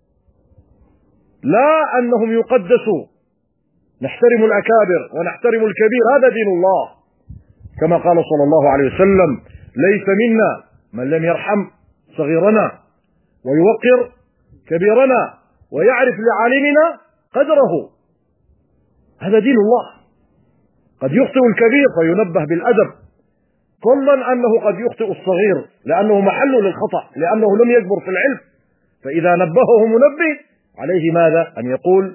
Speaker 2: لا أنهم يقدسوا، نحترم الأكابر ونحترم الكبير، هذا دين الله كما قال صلى الله عليه وسلم: ليس منا من لم يرحم صغيرنا ويوقر كبيرنا ويعرف لعالمنا قدره. هذا دين الله. قد يخطئ الكبير فينبه بالأدب، كلا أنه قد يخطئ الصغير لأنه محل للخطأ لأنه لم يكبر في العلم، فإذا نبهه منبه عليه ماذا؟ أن يقول: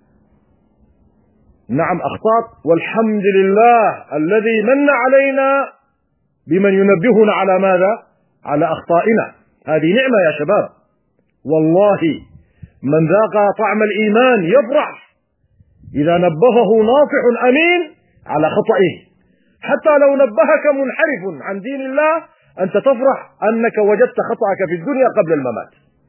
Speaker 2: نعم أخطأت والحمد لله الذي من علينا بمن ينبهنا على ماذا؟ على أخطائنا. هذه نعمة يا شباب، والله من ذاق طعم الإيمان يفرح إذا نبهه ناصح أمين على خطئه، حتى لو نبهك منحرف عن دين الله أنت تفرح أنك وجدت خطأك في الدنيا قبل الممات،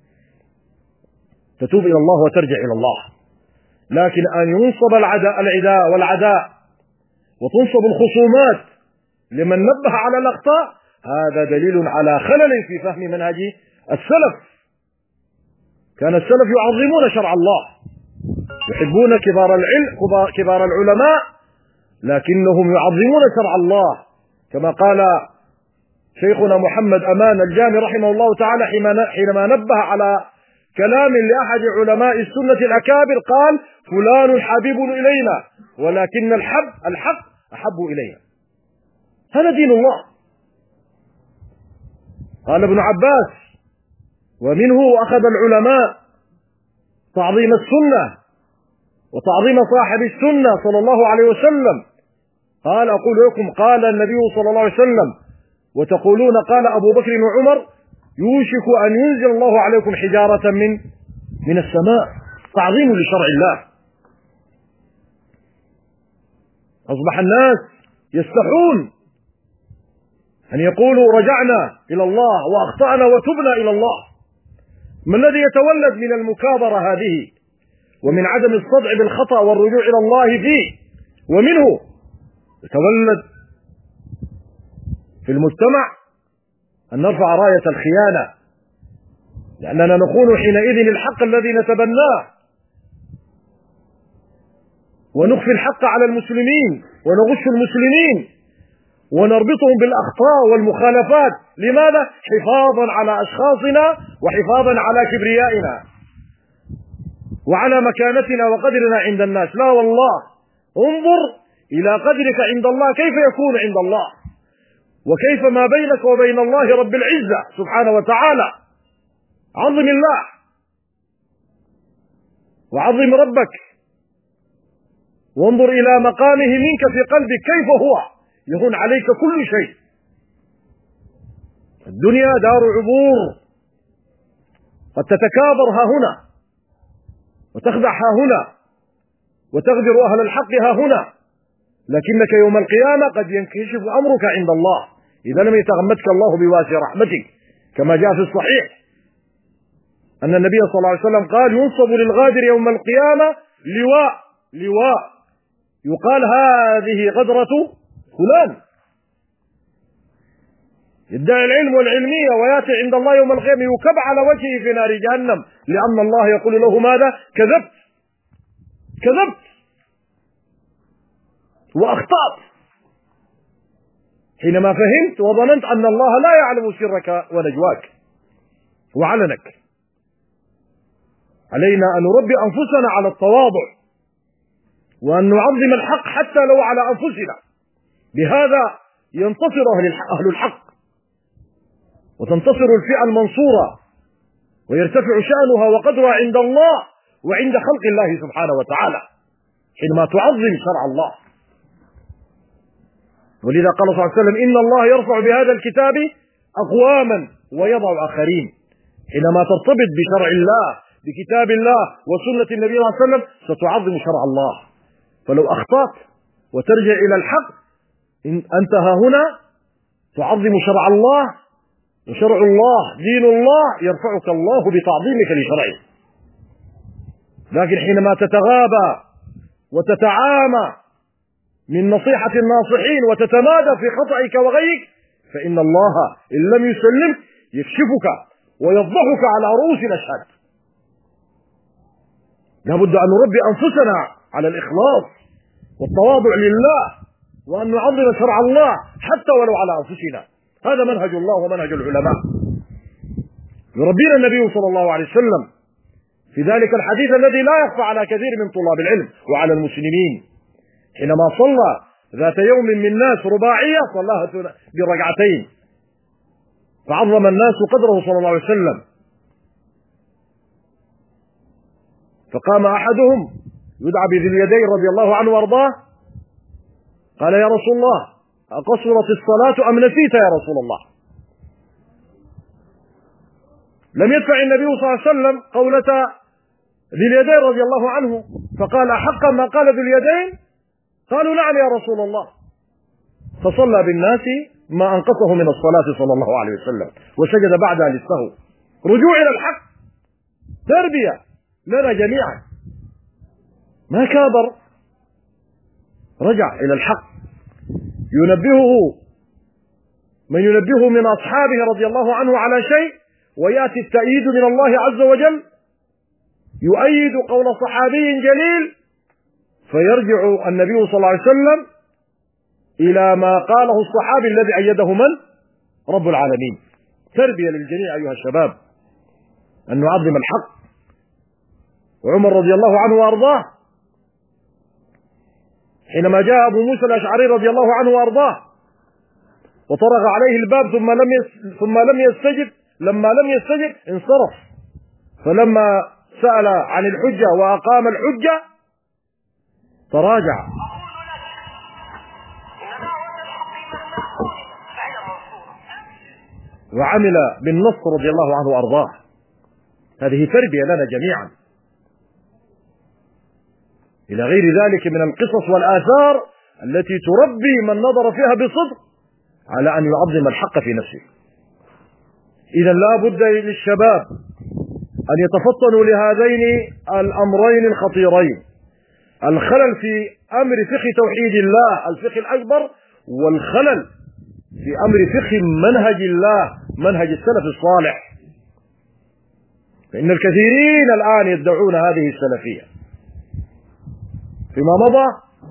Speaker 2: تتوب إلى الله وترجع إلى الله. لكن أن ينصب العداء والعداء وتنصب الخصومات لمن نبه على الأخطاء، هذا دليل على خلل في فهم منهج السلف. كان السلف يعظمون شرع الله، يحبون كبار العلماء، لكنهم يعظمون شرع الله، كما قال شيخنا محمد أمان الجامي رحمه الله تعالى حينما نبه على كلام لأحد علماء السنة الأكابر، قال: فلان حبيب إلينا ولكن الحق أحب إلينا. هذا دين الله. قال ابن عباس: ومنه أخذ العلماء تعظيم السنة وتعظيم صاحب السنة صلى الله عليه وسلم. قال: أقول لكم قال النبي صلى الله عليه وسلم وتقولون قال أبو بكر وعمر، يوشك أن ينزل الله عليكم حجارة من السماء. تعظيم لشرع الله. أصبح الناس يستحون أن يقولوا رجعنا إلى الله وأخطأنا وتبنا إلى الله. ما الذي يتولد من المكابرة هذه ومن عدم الصدع بالخطأ والرجوع إلى الله فيه؟ ومنه يتولد في المجتمع أن نرفع راية الخيانة، لأننا نخون حينئذ الحق الذي نتبناه، ونخفي الحق على المسلمين ونغش المسلمين ونربطهم بالأخطاء والمخالفات. لماذا؟ حفاظا على أشخاصنا وحفاظا على كبريائنا وعلى مكانتنا وقدرنا عند الناس. لا والله، انظر إلى قدرك عند الله كيف يكون عند الله، وكيف ما بينك وبين الله رب العزة سبحانه وتعالى. عظم الله وعظم ربك، وانظر إلى مقامه منك في قلبك كيف هو يهون عليك كل شيء. الدنيا دار عبور، قد تتكابر ها هنا وتخدع ها هنا وتغدر أهل الحق ها هنا، لكنك يوم القيامة قد ينكشف أمرك عند الله إذا لم يتغمدك الله بواسع رحمتك، كما جاء في الصحيح أن النبي صلى الله عليه وسلم قال: ينصب للغادر يوم القيامة لواء يقال هذه غدرة فلان، يدعي العلم والعلمية ويأتي عند الله يوم القيامة يكب على وجهه في نار جهنم، لأن الله يقول له ماذا؟ كذبت وأخطأت حينما فهمت وظننت أن الله لا يعلم سرك ونجواك وعلنك. علينا أن نربي أنفسنا على التواضع وأن نعظم الحق حتى لو على أنفسنا. بهذا ينتصر أهل الحق وتنتصر الفئة المنصورة ويرتفع شأنها وقدرها عند الله وعند خلق الله سبحانه وتعالى حينما تعظم شرع الله. ولذا قال صلى الله عليه وسلم: إن الله يرفع بهذا الكتاب أقواما ويضع آخرين. حينما ترتبط بشرع الله بكتاب الله وسنة النبي صلى الله عليه وسلم ستعظم شرع الله. فلو أخطأت وترجع إلى الحق أنت ها هنا تعظم شرع الله، وشرع الله دين الله يرفعك الله بتعظيمك لشرعه. لكن حينما تتغابى وتتعامى من نصيحة الناصحين وتتمادى في خطأك وغيك، فإن الله إن لم يسلمك يكشفك ويفضحك على رؤوس الأشهاد. لابد أن نربي أنفسنا على الإخلاص والتواضع لله، وأن نعظم شرع الله حتى ولو على أنفسنا. هذا منهج الله ومنهج العلماء. يربينا النبي صلى الله عليه وسلم في ذلك الحديث الذي لا يخفى على كثير من طلاب العلم وعلى المسلمين، حينما صلى ذات يوم من ناس رباعية صلاها بركعتين، فعظم الناس قدره صلى الله عليه وسلم، فقام أحدهم يدعى بذي اليدين رضي الله عنه وارضاه قال: يا رسول الله، أقصرت الصلاة أم نسيت يا رسول الله؟ لم يدفع النبي صلى الله عليه وسلم قولة ذي اليدين رضي الله عنه، فقال: أحق ما قال ذي اليدين؟ قالوا: نعم يا رسول الله. فصلى بالناس ما أنقصه من الصلاة صلى الله عليه وسلم، وسجد بعدها للسهو. رجوع إلى الحق، تربية لنا جميعا. ما كابر، رجع إلى الحق. ينبهه من ينبهه من أصحابه رضي الله عنه على شيء، ويأتي التأييد من الله عز وجل يؤيد قول صحابي جليل، فيرجع النبي صلى الله عليه وسلم إلى ما قاله الصحابي الذي أيده من؟ رب العالمين. تربية للجميع أيها الشباب أن نعظم الحق. وعمر رضي الله عنه وأرضاه حينما جاء أبو موسى الأشعري رضي الله عنه وأرضاه وطرق عليه الباب ثم لم يستجب. لما لم يستجب انصرف. فلما سأل عن الحجة وأقام الحجة تراجع. وعمل بالنص رضي الله عنه وأرضاه. هذه تربية لنا جميعا. إلى غير ذلك من القصص والآثار التي تربي من نظر فيها بصدق على أن يعظم الحق في نفسه. إذا لا بد للشباب أن يتفطنوا لهذين الأمرين الخطيرين: الخلل في أمر فقه توحيد الله الفقه الأكبر، والخلل في أمر فقه منهج الله منهج السلف الصالح. فإن الكثيرين الآن يدعون هذه السلفية. فيما مضى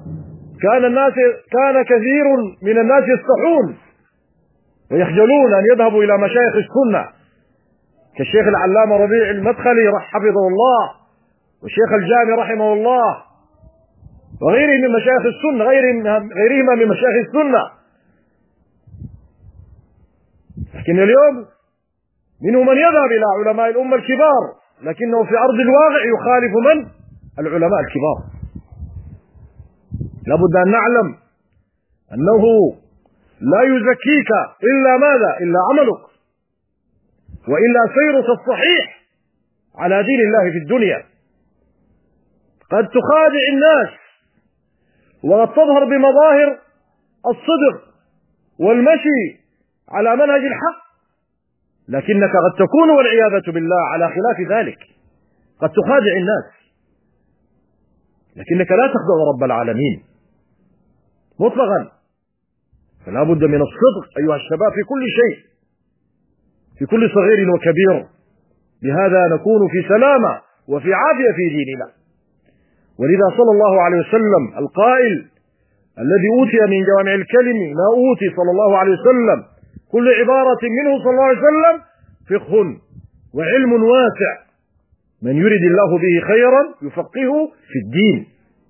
Speaker 2: كان كثير من الناس يستحون ويخجلون أن يذهبوا إلى مشايخ السنة كالشيخ العلامة ربيع المدخلي حفظه الله، والشيخ الجامي رحمه الله، وغيرهم من مشايخ السنة غيرهما من مشايخ السنة. لكن اليوم منهم من يذهب إلى علماء الأمة الكبار، لكنه في أرض الواقع يخالف من؟ العلماء الكبار. لابد أن نعلم أنه لا يزكيك إلا ماذا؟ إلا عملك، وإلا سيرك الصحيح على دين الله في الدنيا. قد تخادع الناس وقد تظهر بمظاهر الصدق والمشي على منهج الحق، لكنك قد تكون والعياذة بالله على خلاف ذلك. قد تخادع الناس لكنك لا تخدع رب العالمين مطلقا. فلا بد من الصدق أيها الشباب في كل شيء، في كل صغير وكبير. بهذا نكون في سلامة وفي عافية في ديننا. ولذا صلى الله عليه وسلم القائل الذي أوتي من جوامع الكلم ما أوتي صلى الله عليه وسلم، كل عبارة منه صلى الله عليه وسلم فقه وعلم واسع، من يرد الله به خيرا يفقهه في الدين.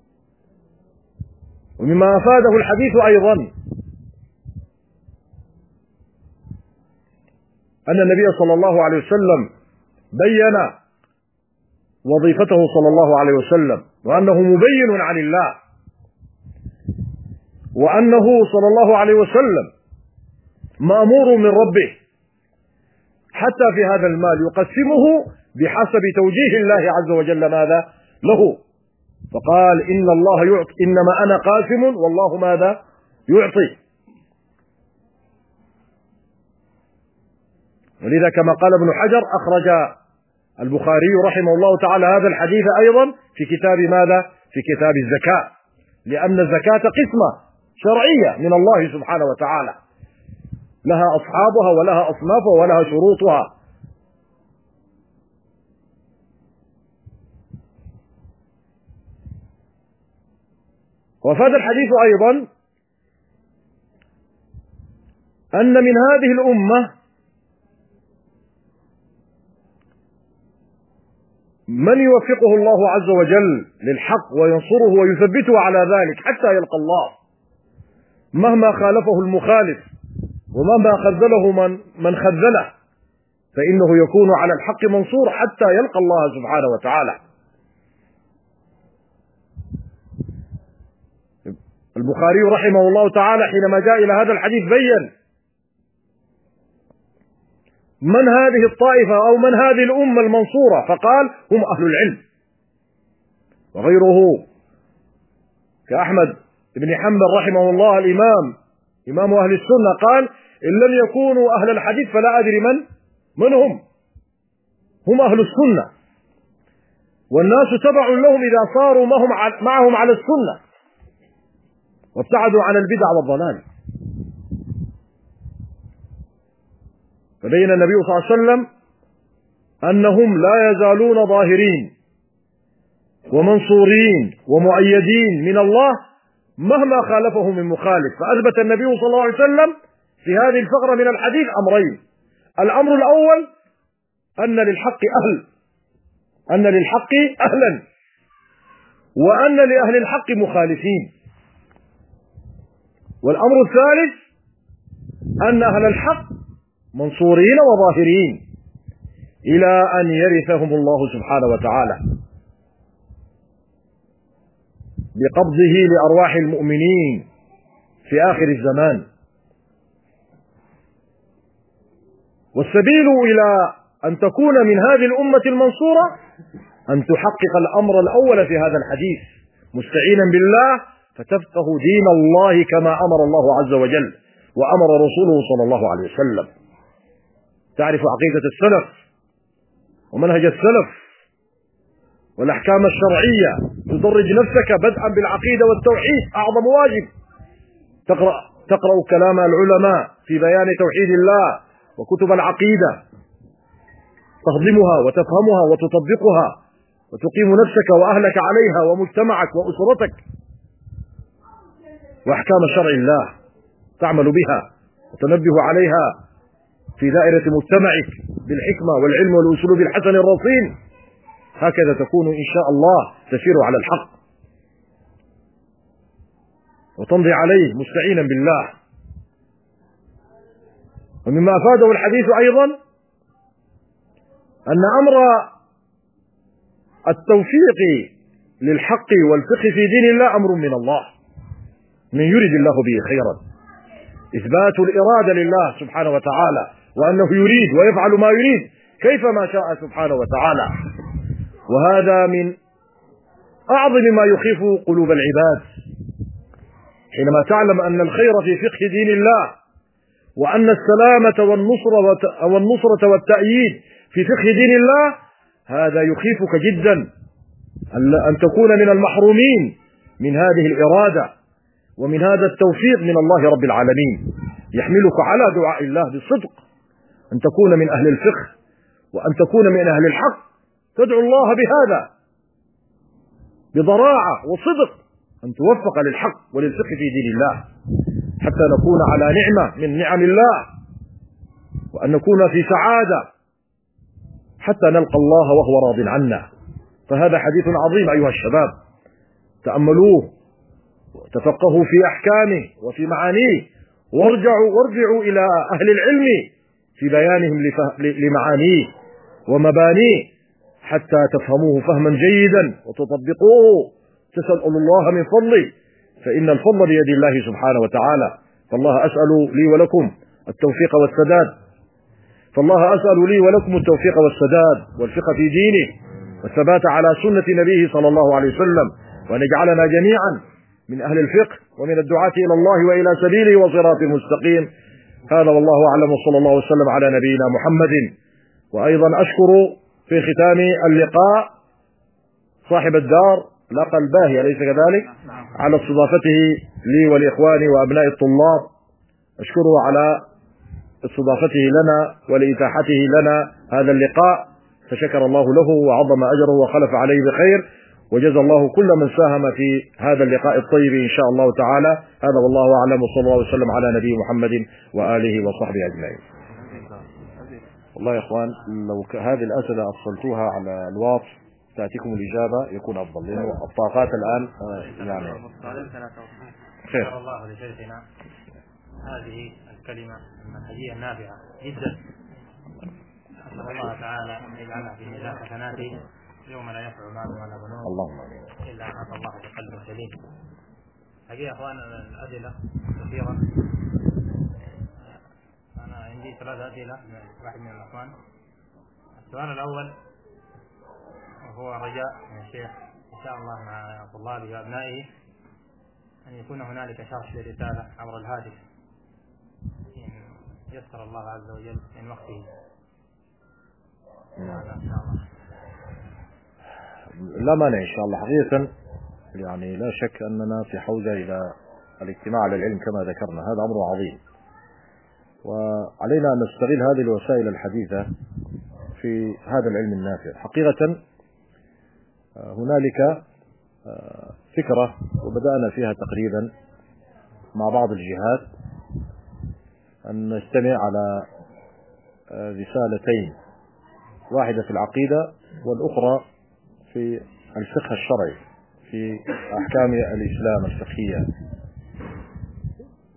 Speaker 2: ومما أفاده الحديث أيضا أن النبي صلى الله عليه وسلم بين وظيفته صلى الله عليه وسلم، وأنه مبين عن الله، وأنه صلى الله عليه وسلم مأمور من ربه حتى في هذا المال يقسمه بحسب توجيه الله عز وجل ماذا له. فقال إن الله يعطي، إنما أنا قاسم والله ماذا يعطي. ولذا كما قال ابن حجر أخرج البخاري رحمه الله تعالى هذا الحديث أيضا في كتاب ماذا؟ في كتاب الزكاة، لأن الزكاة قسمة شرعية من الله سبحانه وتعالى، لها أصحابها ولها أصنافها ولها شروطها. وفاد الحديث أيضا أن من هذه الأمة من يوفقه الله عز وجل للحق وينصره ويثبته على ذلك حتى يلقى الله، مهما خالفه المخالف ومهما خذله من خذله، فإنه يكون على الحق منصور حتى يلقى الله سبحانه وتعالى. البخاري رحمه الله تعالى حينما جاء إلى هذا الحديث بين من هذه الطائفة أو من هذه الأمة المنصورة، فقال هم أهل العلم. وغيره كأحمد بن حنبل رحمه الله الإمام إمام أهل السنة قال إن لم يكونوا أهل الحديث فلا أدري من هم أهل السنة، والناس تبع لهم إذا صاروا معهم على السنة وابتعدوا عن البدع والضلال. فبين النبي صلى الله عليه وسلم أنهم لا يزالون ظاهرين ومنصورين ومؤيدين من الله مهما خالفه من مخالف. فأثبت النبي صلى الله عليه وسلم في هذه الفقرة من الحديث أمرين: الأمر الأول أن للحق أهلا، وأن لأهل الحق مخالفين. والأمر الثالث أن أهل الحق منصورين وظاهرين إلى أن يرثهم الله سبحانه وتعالى بقبضه لأرواح المؤمنين في آخر الزمان. والسبيل إلى أن تكون من هذه الأمة المنصورة أن تحقق الأمر الأول في هذا الحديث مستعينا بالله، فتفقه دين الله كما أمر الله عز وجل وأمر رسوله صلى الله عليه وسلم. تعرف عقيدة السلف ومنهج السلف والأحكام الشرعية، تدرج نفسك بدءا بالعقيدة والتوحيد، أعظم واجب. تقرأ كلام العلماء في بيان توحيد الله وكتب العقيدة، تهضمها وتفهمها وتطبقها وتقيم نفسك وأهلك عليها ومجتمعك وأسرتك، وأحكام شرع الله تعمل بها وتنبه عليها في دائرة مجتمعك بالحكمة والعلم والأسلوب الحسن الرصين. هكذا تكون إن شاء الله تسير على الحق وتمضي عليه مستعينا بالله. ومما أفاده الحديث أيضا أن أمر التوفيق للحق والفقه في دين الله أمر من الله، من يريد الله به خيرا، إثبات الإرادة لله سبحانه وتعالى، وأنه يريد ويفعل ما يريد كيفما شاء سبحانه وتعالى. وهذا من أعظم ما يخيف قلوب العباد، حينما تعلم أن الخير في فقه دين الله، وأن السلامة والنصرة والتأييد في فقه دين الله، هذا يخيفك جدا أن تكون من المحرومين من هذه الإرادة ومن هذا التوفيق من الله رب العالمين. يحملك على دعاء الله بالصدق أن تكون من أهل الفقه وأن تكون من أهل الحق، تدعو الله بهذا بضراعة وصدق أن توفق للحق وللفقه في دين الله، حتى نكون على نعمة من نعم الله، وأن نكون في سعادة حتى نلقى الله وهو راض عنا. فهذا حديث عظيم أيها الشباب، تأملوه وتفقهوا في أحكامه وفي معانيه، وارجعوا إلى أهل العلم في بيانهم لمعانيه ومبانيه حتى تفهموه فهما جيدا وتطبقوه. تسأل الله من فضله، فإن الفضل بيد الله سبحانه وتعالى. فالله أسأل لي ولكم التوفيق والسداد والفقه في دينه والثبات على سنة نبيه صلى الله عليه وسلم، وأن يجعلنا جميعا من أهل الفقه ومن الدعاة إلى الله وإلى سبيله وصراط المستقيم. هذا والله أعلم، وصلى الله وسلم على نبينا محمد. وأيضا أشكر في ختام اللقاء صاحب الدار لقى الباهي، أليس كذلك؟ على استضافته لي ولإخواني وأبناء الطلاب، أشكره على استضافته لنا ولإتاحته لنا هذا اللقاء، فشكر الله له وعظم أجره وخلف عليه بخير، وجزى الله كل من ساهم في هذا اللقاء الطيب إن شاء الله تعالى. هذا والله أعلم، وصلى الله وسلم على نبي محمد وآله وصحبه أجمعين. والله يا إخوان، لو هذه الأسئلة أرسلتوها على الواتس تأتيكم الإجابة يكون أفضل، لأن الطاقات الآن يعني
Speaker 3: خير. الله لشيخنا هذه الكلمة المنهجية النافعة جدا، أسأل الله تعالى أن يجعلها في ميزان حسناته يوم لا ينفع مال ولا بنون
Speaker 2: اللهم
Speaker 3: إلا أن أتى الله بقلب سليم. حقيقة أخواننا الأسئلة كثيرة، أنا عندي 3 أسئلة من واحد من الأخوان. السؤال الأول وهو رجاء من الشيخ إن شاء الله مع طلابه وأبنائه أن يكون هنالك شرح للرسالة عبر الهاتف إن يسر الله عز وجل من وقته.
Speaker 2: لا مانع إن شاء الله. حقيقة يعني لا شك أننا في حوجة إلى الاجتماع على العلم كما ذكرنا، هذا أمر عظيم، وعلينا أن نستغل هذه الوسائل الحديثة في هذا العلم النافع. حقيقة هنالك فكرة وبدأنا فيها تقريبا مع بعض الجهات أن نجتمع على رسالتين، واحدة في العقيدة والأخرى في الفقه الشرعي في أحكام الإسلام الفقهية.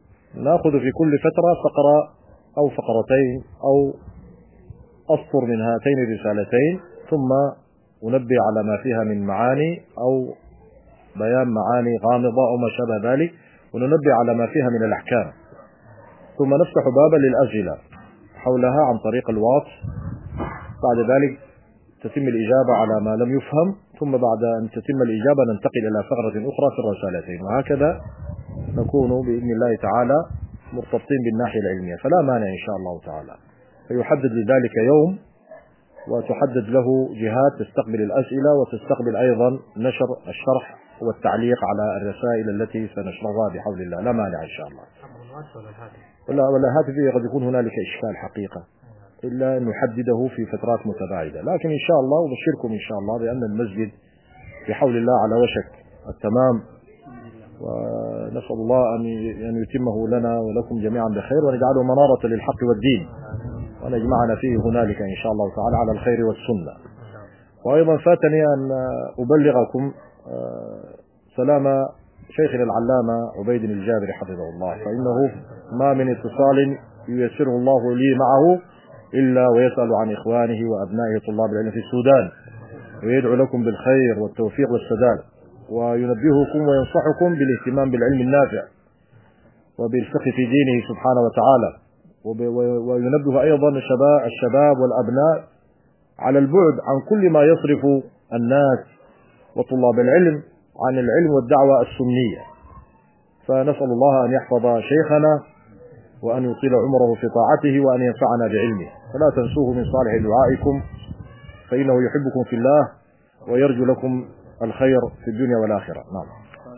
Speaker 2: نأخذ في كل فترة فقرة أو فقرتين أو أسطر من هاتين الرسالتين، ثم أنبه على ما فيها من معاني أو بيان معاني غامضة أو ما شابه ذلك، وننبه على ما فيها من الأحكام، ثم نفتح بابا للأسئلة حولها عن طريق الواتس. بعد ذلك تتم الإجابة على ما لم يفهم، ثم بعد أن تتم الإجابة ننتقل إلى فقرة أخرى في الرسالتين، وهكذا نكون بإذن الله تعالى مرتبطين بالناحية العلمية، فلا مانع إن شاء الله تعالى. فيحدد لذلك يوم، وتحدد له جهات تستقبل الأسئلة، وتستقبل أيضا نشر الشرح والتعليق على الرسائل التي سنشرها بحول الله، لا مانع إن شاء الله. ولا هاتف قد يكون هنالك إشكال حقيقة، إلا أن نحدده في فترات متباعدة، لكن إن شاء الله أبشركم إن شاء الله بأن المسجد بحول الله على وشك التمام، ونسأل الله أن يتمه لنا ولكم جميعا بخير، ونجعله منارة للحق والدين، ونجمعنا فيه هنالك إن شاء الله تعالى على الخير والسنة. وأيضا فاتني أن أبلغكم سلام شيخنا العلامة عبيد الجابري حفظه الله، فإنه ما من اتصال ييسره الله لي معه إلا ويسأل عن إخوانه وأبنائه طلاب العلم في السودان، ويدعو لكم بالخير والتوفيق والسداد، وينبهكم وينصحكم بالاهتمام بالعلم النافع وبالفقه في دينه سبحانه وتعالى، وينبه أيضا الشباب والأبناء على البعد عن كل ما يصرف الناس وطلاب العلم عن العلم والدعوة السنية. فنسأل الله أن يحفظ شيخنا وأن يطيل عمره في طاعته وأن ينفعنا بعلمه، فلا تنسوه من صالح دعائكم، فإنه يحبكم في الله ويرجو لكم الخير في الدنيا والآخرة. نعم.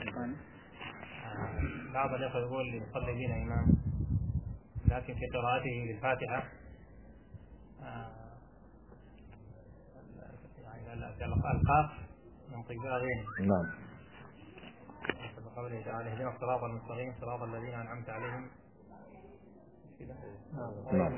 Speaker 3: بعض الأخوة يقول يصلي بنا إمام، لكن في قراءته للفاتحة القاف ينطق بها غيره.
Speaker 2: نعم.
Speaker 3: قوله تعالى اهدنا الصراط المستقيم صراط الذين أنعمت عليهم.
Speaker 2: نعم.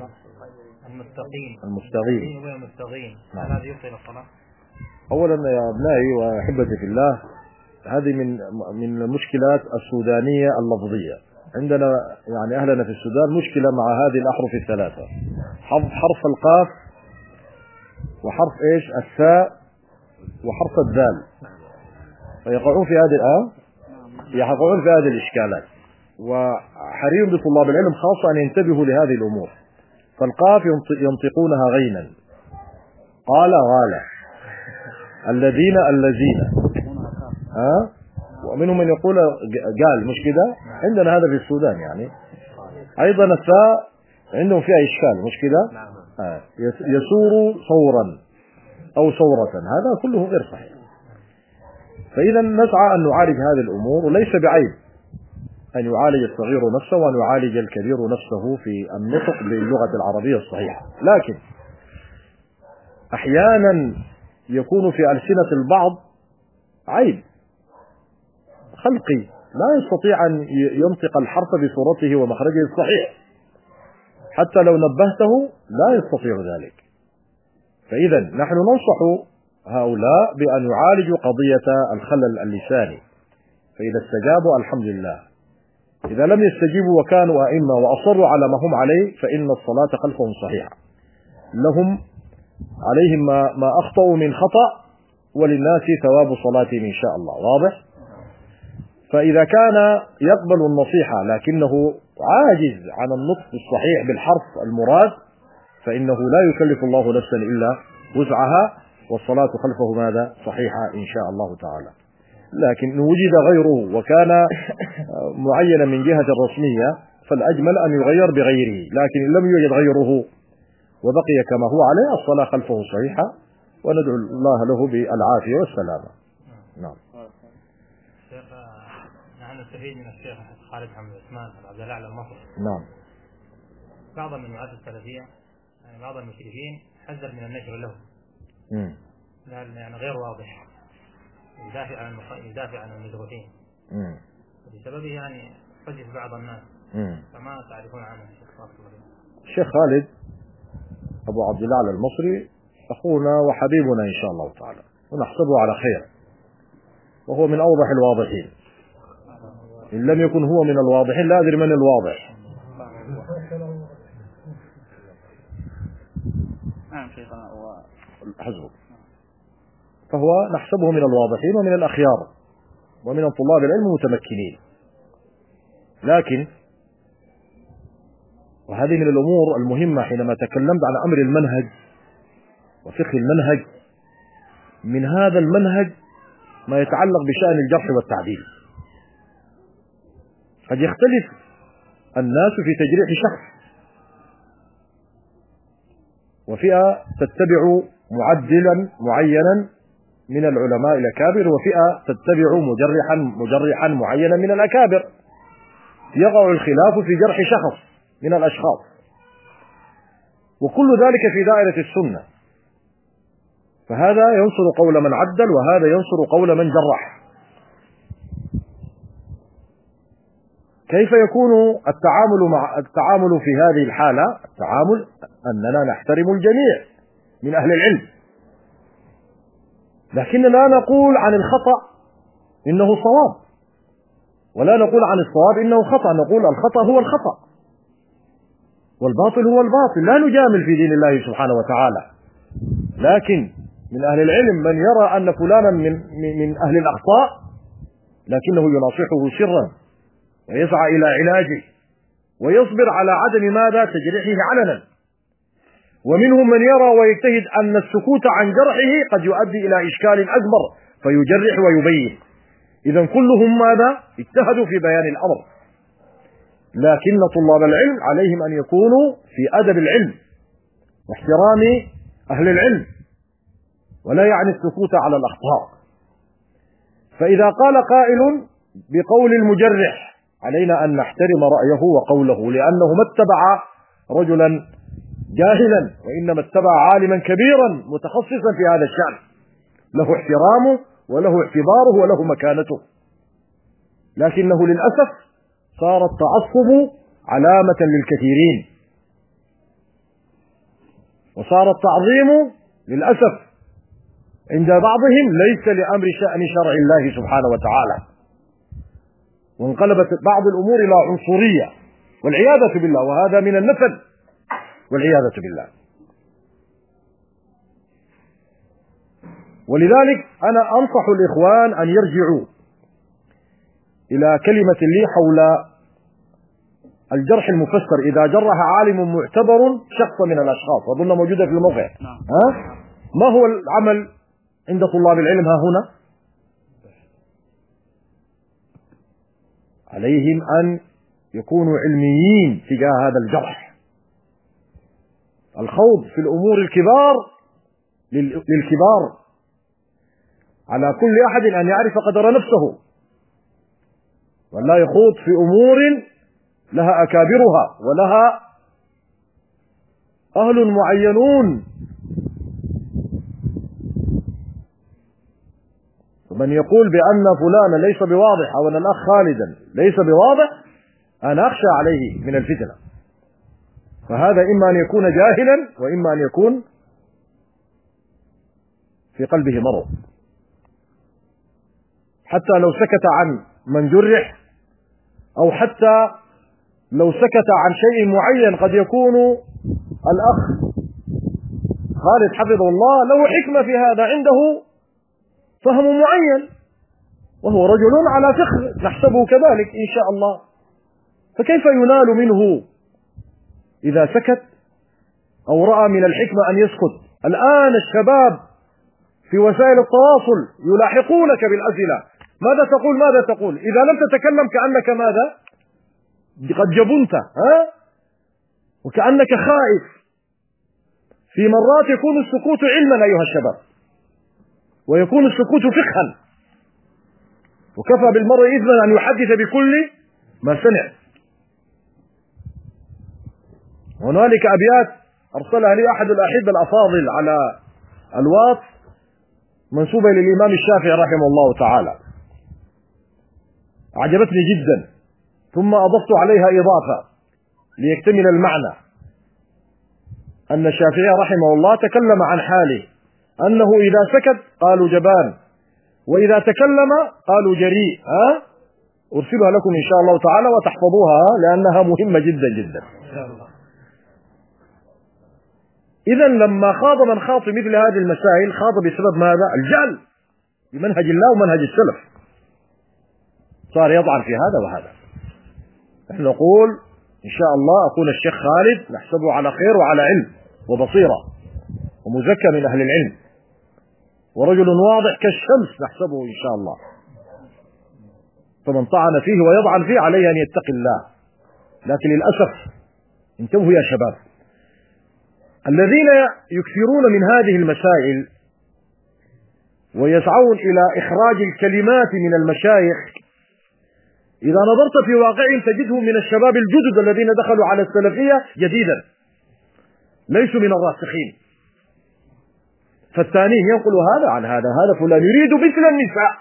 Speaker 3: المستقيم. هل هذا يبطل الصلاة؟
Speaker 2: أولا يا أبنائي وأحبتي في الله، هذه من المشكلات السودانية اللفظية. عندنا يعني أهلنا في السودان مشكلة مع هذه الأحرف الثلاثة، حرف القاف وحرف إيش الثاء وحرف الذال، فيقعون في هذه الإشكالات، وحري بطلاب العلم خاصة أن ينتبهوا لهذه الأمور. فالقاف ينطقونها غينا، قال غال، الذين ومنهم من يقول قال، مش كده؟ عندنا هذا في السودان يعني. أيضا الثاء عندهم فيها إشكال، مش كده؟ يسور صورا أو صورة، هذا كله غير صحيح. فإذا نسعى أن نعالج هذه الأمور، وليس بعيب أن يعالج الصغير نفسه وأن يعالج الكبير نفسه في النطق باللغة العربية الصحيحة، لكن أحيانا يكون في ألسنة البعض عيب خلقي، لا يستطيع أن ينطق الحرف بصورته ومخرجه الصحيح، حتى لو نبهته لا يستطيع ذلك. فإذا نحن ننصح هؤلاء بأن يعالجوا قضية الخلل اللساني، فإذا استجابوا الحمد لله، إذا لم يستجيبوا وكانوا أئمة وأصروا على ما هم عليه فإن الصلاة خلفهم صحيحة، عليهم ما أخطأوا من خطأ، وللناس ثواب صلاتهم إن شاء الله. واضح؟ فإذا كان يقبل النصيحة لكنه عاجز عن النطق الصحيح بالحرف المراد، فإنه لا يكلف الله نفسا إلا وسعها، والصلاة خلفه ماذا؟ صحيحة إن شاء الله تعالى. لكن إن وجد غيره وكان معينا من جهة الرسمية فالأجمل أن يغير بغيره، لكن إن لم يوجد غيره وبقي كما هو عليه الصلاة خلفه صحيحة، وندعو الله له بالعافية والسلامة. نعم.
Speaker 3: شيخ، نحن نستفيد من الشيخ خالد حمد عثمان عبد الأعلى المصري.
Speaker 2: نعم.
Speaker 3: بعض من دعاة السلفية يعني بعض المشركين حذر من النشر له. يعني غير واضح، يدافع عن المدروسين، بسببه يعني حجز بعض الناس. فما تعرفون عنه
Speaker 2: الشيخ خالد أبو عبد الأعلى المصري أخونا وحبيبنا إن شاء الله تعالى، ونحسبه على خير، وهو من أوضح الواضحين، إن لم يكن هو من الواضحين لا أدري من الواضح.
Speaker 1: شيخنا
Speaker 2: حسبه. فهو نحسبه من الواضحين ومن الأخيار ومن طلاب العلم المتمكنين. لكن وهذه من الأمور المهمة حينما تكلمت عن أمر المنهج وفقه المنهج، من هذا المنهج ما يتعلق بشأن الجرح والتعديل. قد يختلف الناس في تجريح شخص، وفئة تتبع معدلا معينا من العلماء الأكابر، وفئة تتبع مجرحا معينا من الأكابر. يقع الخلاف في جرح شخص من الأشخاص، وكل ذلك في دائرة السنة. فهذا ينصر قول من عدل وهذا ينصر قول من جرح. كيف يكون التعامل في هذه الحالة؟ التعامل أننا نحترم الجميع من أهل العلم، لكننا لا نقول عن الخطأ إنه صواب، ولا نقول عن الصواب إنه خطأ. نقول الخطأ هو الخطأ والباطل هو الباطل. لا نجامل في دين الله سبحانه وتعالى. لكن من أهل العلم من يرى أن فلانا من أهل الأخطاء لكنه يناصحه سرا ويسعى إلى علاجه ويصبر على عدم ماذا تجريحه علنا. ومنهم من يرى ويجتهد أن السكوت عن جرحه قد يؤدي إلى إشكال أكبر فيجرح ويبين. إذن كلهم ماذا اجتهدوا في بيان الأمر، لكن طلاب العلم عليهم أن يكونوا في أدب العلم واحترام أهل العلم، ولا يعني السكوت على الأخطاء. فإذا قال قائل بقول المجرح علينا أن نحترم رأيه وقوله، لأنه ما اتبع رجلا جاهلا وإنما اتبع عالما كبيرا متخصصا في هذا الشأن، له احترامه وله اعتباره وله مكانته. لكنه للأسف صار التعصب علامة للكثيرين، وصار التعظيم للأسف عند بعضهم ليس لأمر شأن شرع الله سبحانه وتعالى، وانقلبت بعض الأمور إلى عنصرية والعياذة بالله، وهذا من النفل والعياذة بالله. ولذلك أنا أنصح الإخوان أن يرجعوا إلى كلمة لي حول الجرح المفسر. إذا جرح عالم معتبر شخص من الأشخاص، أظن موجودة في الموقع، ما هو العمل عند طلاب العلم ها هنا؟ عليهم أن يكونوا علميين تجاه هذا الجرح. الخوض في الأمور الكبار للكبار، على كل أحد أن يعرف قدر نفسه ولا يخوض في أمور لها أكابرها ولها أهل معينون. ومن يقول بأن فلان ليس بواضح أو أن الأخ خالدا ليس بواضح، أنا أخشى عليه من الفتنة. فهذا إما أن يكون جاهلا وإما أن يكون في قلبه مرض. حتى لو سكت عن من جرح، أو حتى لو سكت عن شيء معين، قد يكون الأخ خالد حفظه الله له حكمة في هذا، عنده فهم معين وهو رجل على فقه نحسبه كذلك إن شاء الله، فكيف ينال منه إذا سكت أو رأى من الحكمة أن يسكت؟ الآن الشباب في وسائل التواصل يلاحقونك بالأسئلة، ماذا تقول ماذا تقول؟ إذا لم تتكلم كأنك ماذا؟ قد جبنت، وكأنك خائف. في مرات يكون السكوت علما أيها الشباب، ويكون السكوت فقها، وكفى بالمرء إثما أن يحدث بكل ما سمع. هنالك أبيات أرسلها لي أحد الأحبة الأفاضل على الواتس منسوبة للإمام الشافعي رحمه الله تعالى، أعجبتني جدا، ثم أضفت عليها إضافة ليكتمل المعنى. أن الشافعي رحمه الله تكلم عن حاله أنه إذا سكت قالوا جبان، وإذا تكلم قالوا جريء. أرسلها لكم إن شاء الله تعالى وتحفظوها لأنها مهمة جدا جدا. إذا لما خاض من خاض في مثل هذه المسائل خاض بسبب ماذا؟ الجهل بمنهج الله ومنهج السلف، صار يطعن في هذا وهذا. نحن نقول إن شاء الله أخونا الشيخ خالد نحسبه على خير وعلى علم وبصيرة ومزكى من أهل العلم ورجل واضح كالشمس نحسبه إن شاء الله. فمن طعن فيه ويضعن فيه عليه أن يتقي الله. لكن للأسف انتبهوا يا شباب، الذين يكثرون من هذه المسائل ويسعون إلى إخراج الكلمات من المشايخ، إذا نظرت في واقعهم تجدهم من الشباب الجدد الذين دخلوا على السلفية جديدا، ليسوا من الراسخين. فالثانيين ينقلوا هذا عن هذا، هذا فلان يريد مثل النساء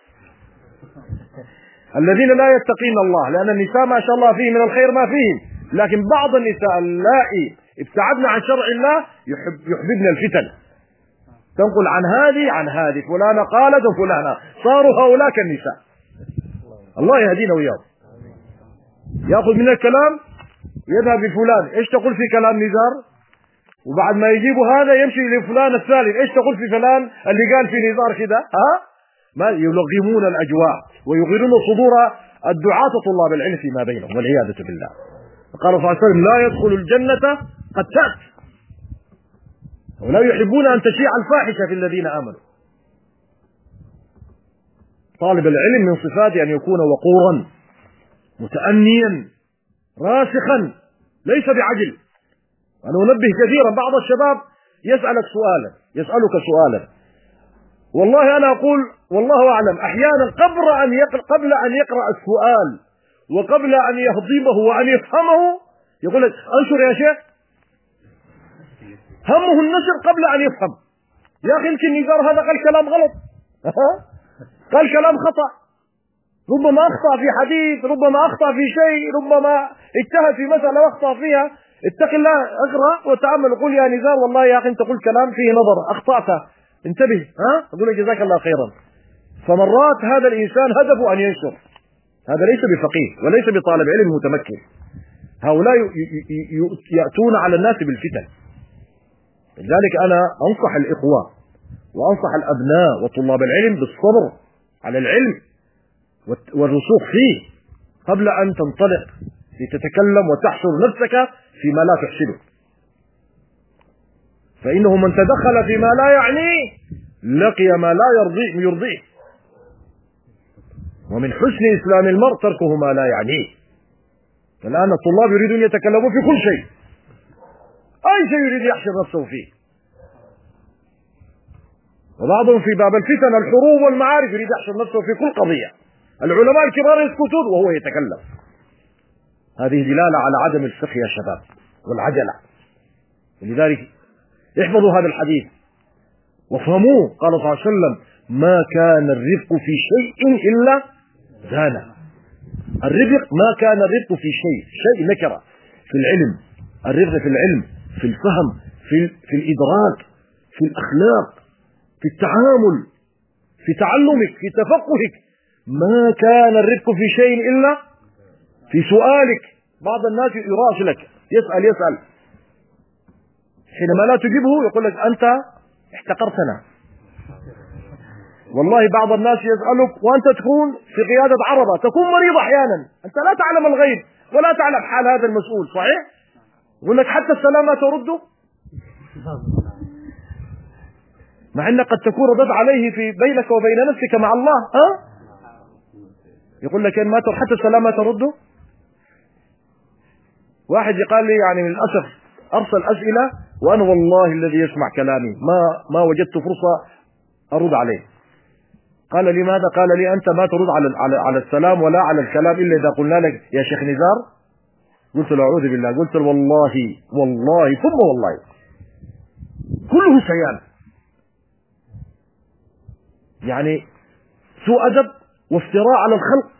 Speaker 2: الذين لا يتقين الله، لأن النساء ما شاء الله فيه من الخير ما فيهم، لكن بعض النساء اللائي ابتعدنا عن شرع الله يحببن الفتن، تنقل عن هذه فلانة قالت وفلانة، صاروا هؤلاء كالنساء. الله يهدينا وياه. ياخذ من الكلام يذهب لفلان، ايش تقول في كلام نزار؟ وبعد ما يجيبوا هذا يمشي لفلان الثالث، ايش تقول في فلان اللي قال في نزار كذا؟ ما يلغمون الاجواء ويغيرون صدور الدعاة طلاب العلم فيما بينهم والعياذ بالله. قال صلى الله عليه وسلم: لا يدخل الجنة قتات، ولا يحبون ان تشيع الفاحشة في الذين امنوا. طالب العلم من صفاته ان يكون وقورا متأنيا راسخا ليس بعجل. أنا أنبه كثيرا بعض الشباب يسألك سؤالا، والله أنا أقول والله أعلم أحيانا قبل أن يقرأ السؤال وقبل أن يهضمه وأن يفهمه يقول لك: أنشر يا شيخ. همه النشر قبل أن يفهم. يا أخي يمكن نزار هذا قال كلام غلط، قال كلام خطأ، ربما أخطأ في حديث، ربما أخطأ في شيء، ربما اجتهد في مسألة وأخطأ فيها. اتق الله، اقرأ وتأمل وقول: يا نزار والله يا أخي أنت قلت كلام فيه نظر، أخطأت، انتبه. أقول لك جزاك الله خيرا. فمرات هذا الإنسان هدفه أن ينشر، هذا ليس بفقيه وليس بطالب علم متمكن. هؤلاء يأتون على الناس بالفتن. لذلك أنا أنصح الإخوة وأنصح الأبناء وطلاب العلم بالصبر على العلم والرسوخ فيه قبل أن تنطلق لتتكلم وتحشر نفسك فيما لا تحسنه، فإنه من تدخل فيما لا يعنيه لقي ما لا يرضيه. ومن حسن إسلام المرء تركه ما لا يعنيه. الآن الطلاب يريدون يتكلمون في كل شيء، أي شيء يريد يحشر نفسه فيه، وبعضهم في باب الفتن الحروب والمعارك يريد يحشر نفسه في كل قضية. العلماء الكبار يسكتون وهو يتكلم. هذه دلالة على عدم الفقه يا شباب والعجلة. ولذلك احفظوا هذا الحديث وافهموه. قال صلى الله عليه وسلم: ما كان الرفق في شيء إلا زانه. الرفق ما كان الرفق في شيء نكرة في العلم، الرفق في العلم، في الفهم، في الإدراك، في الأخلاق، في التعامل، في تعلمك، في تفقهك. ما كان الرفق في شيء إلا في سؤالك. بعض الناس يراسلك يسأل حينما لا تجيبه يقول لك: أنت احتقرتنا. والله بعض الناس يسألك وأنت تكون في قيادة عربة، تكون مريض أحيانا، أنت لا تعلم الغيب ولا تعلم حال هذا المسؤول، صحيح؟ يقول لك: حتى السلام ما ترده، مع أنك قد تكون ردد عليه في بينك وبين نفسك مع الله. يقول لك: إن ما حتى السلام ما ترده. واحد قال لي يعني من الأسف أرسل أسئلة وأنا والله الذي يسمع كلامي ما وجدت فرصة أرد عليه. قال: لماذا؟ قال لي: أنت ما ترد على السلام ولا على الكلام إلا إذا قلنا لك يا شيخ نزار. قلت له: أعوذ بالله. قلت له: والله ثم والله كله سيان، يعني سوء أدب وافتراء على الخلق.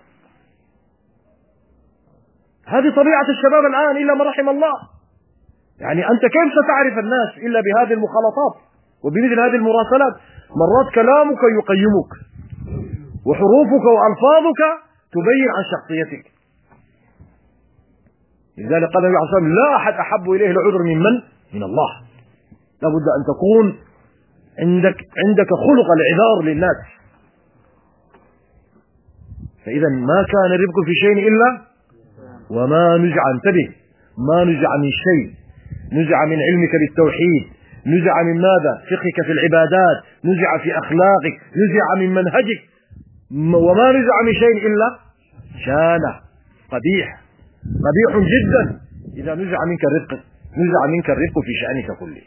Speaker 2: هذه طبيعة الشباب الآن إلا ما رحم الله. يعني أنت كيف ستعرف الناس إلا بهذه المخالطات وبمثل هذه المراسلات؟ مرات كلامك يقيمك وحروفك وألفاظك تبين عن شخصيتك. لذلك قال النبي عليه الصلاة والسلام: لا أحد أحب إليه العذر من الله. لابد أن تكون عندك خلق العذار للناس. فإذا ما كان الرفق في شيء إلا وما نزع، انتبه، ما نزع من شيء، نزع من علمك للتوحيد، نزع من ماذا؟ فقهك في العبادات، نزع في أخلاقك، نزع من منهجك، وما نزع من شيء إلا شانه، قبيح جدا إذا نزع منك الرفق في شأنك كله.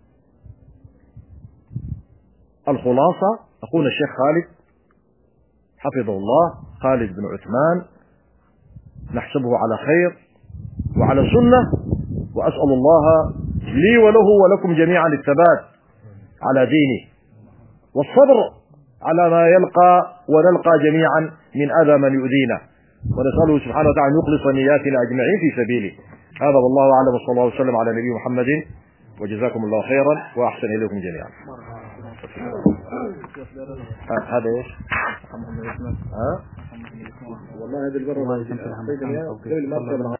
Speaker 2: الخلاصة، أخونا الشيخ خالد حفظه الله، خالد بن عثمان، نحسبه على خير وعلى سنة، وأسأل الله لي وله ولكم جميعا الثبات على دينه والصبر على ما يلقى ونلقى جميعا من أذى من يؤذينا، ونسأله سبحانه وتعالى أن يخلص نياتنا أجمعين في سبيله. هذا والله أعلم، وصلى الله وسلم على نبي محمد، وجزاكم الله خيرا وأحسن إليكم جميعا. هذا ايش؟ والله هذه المرة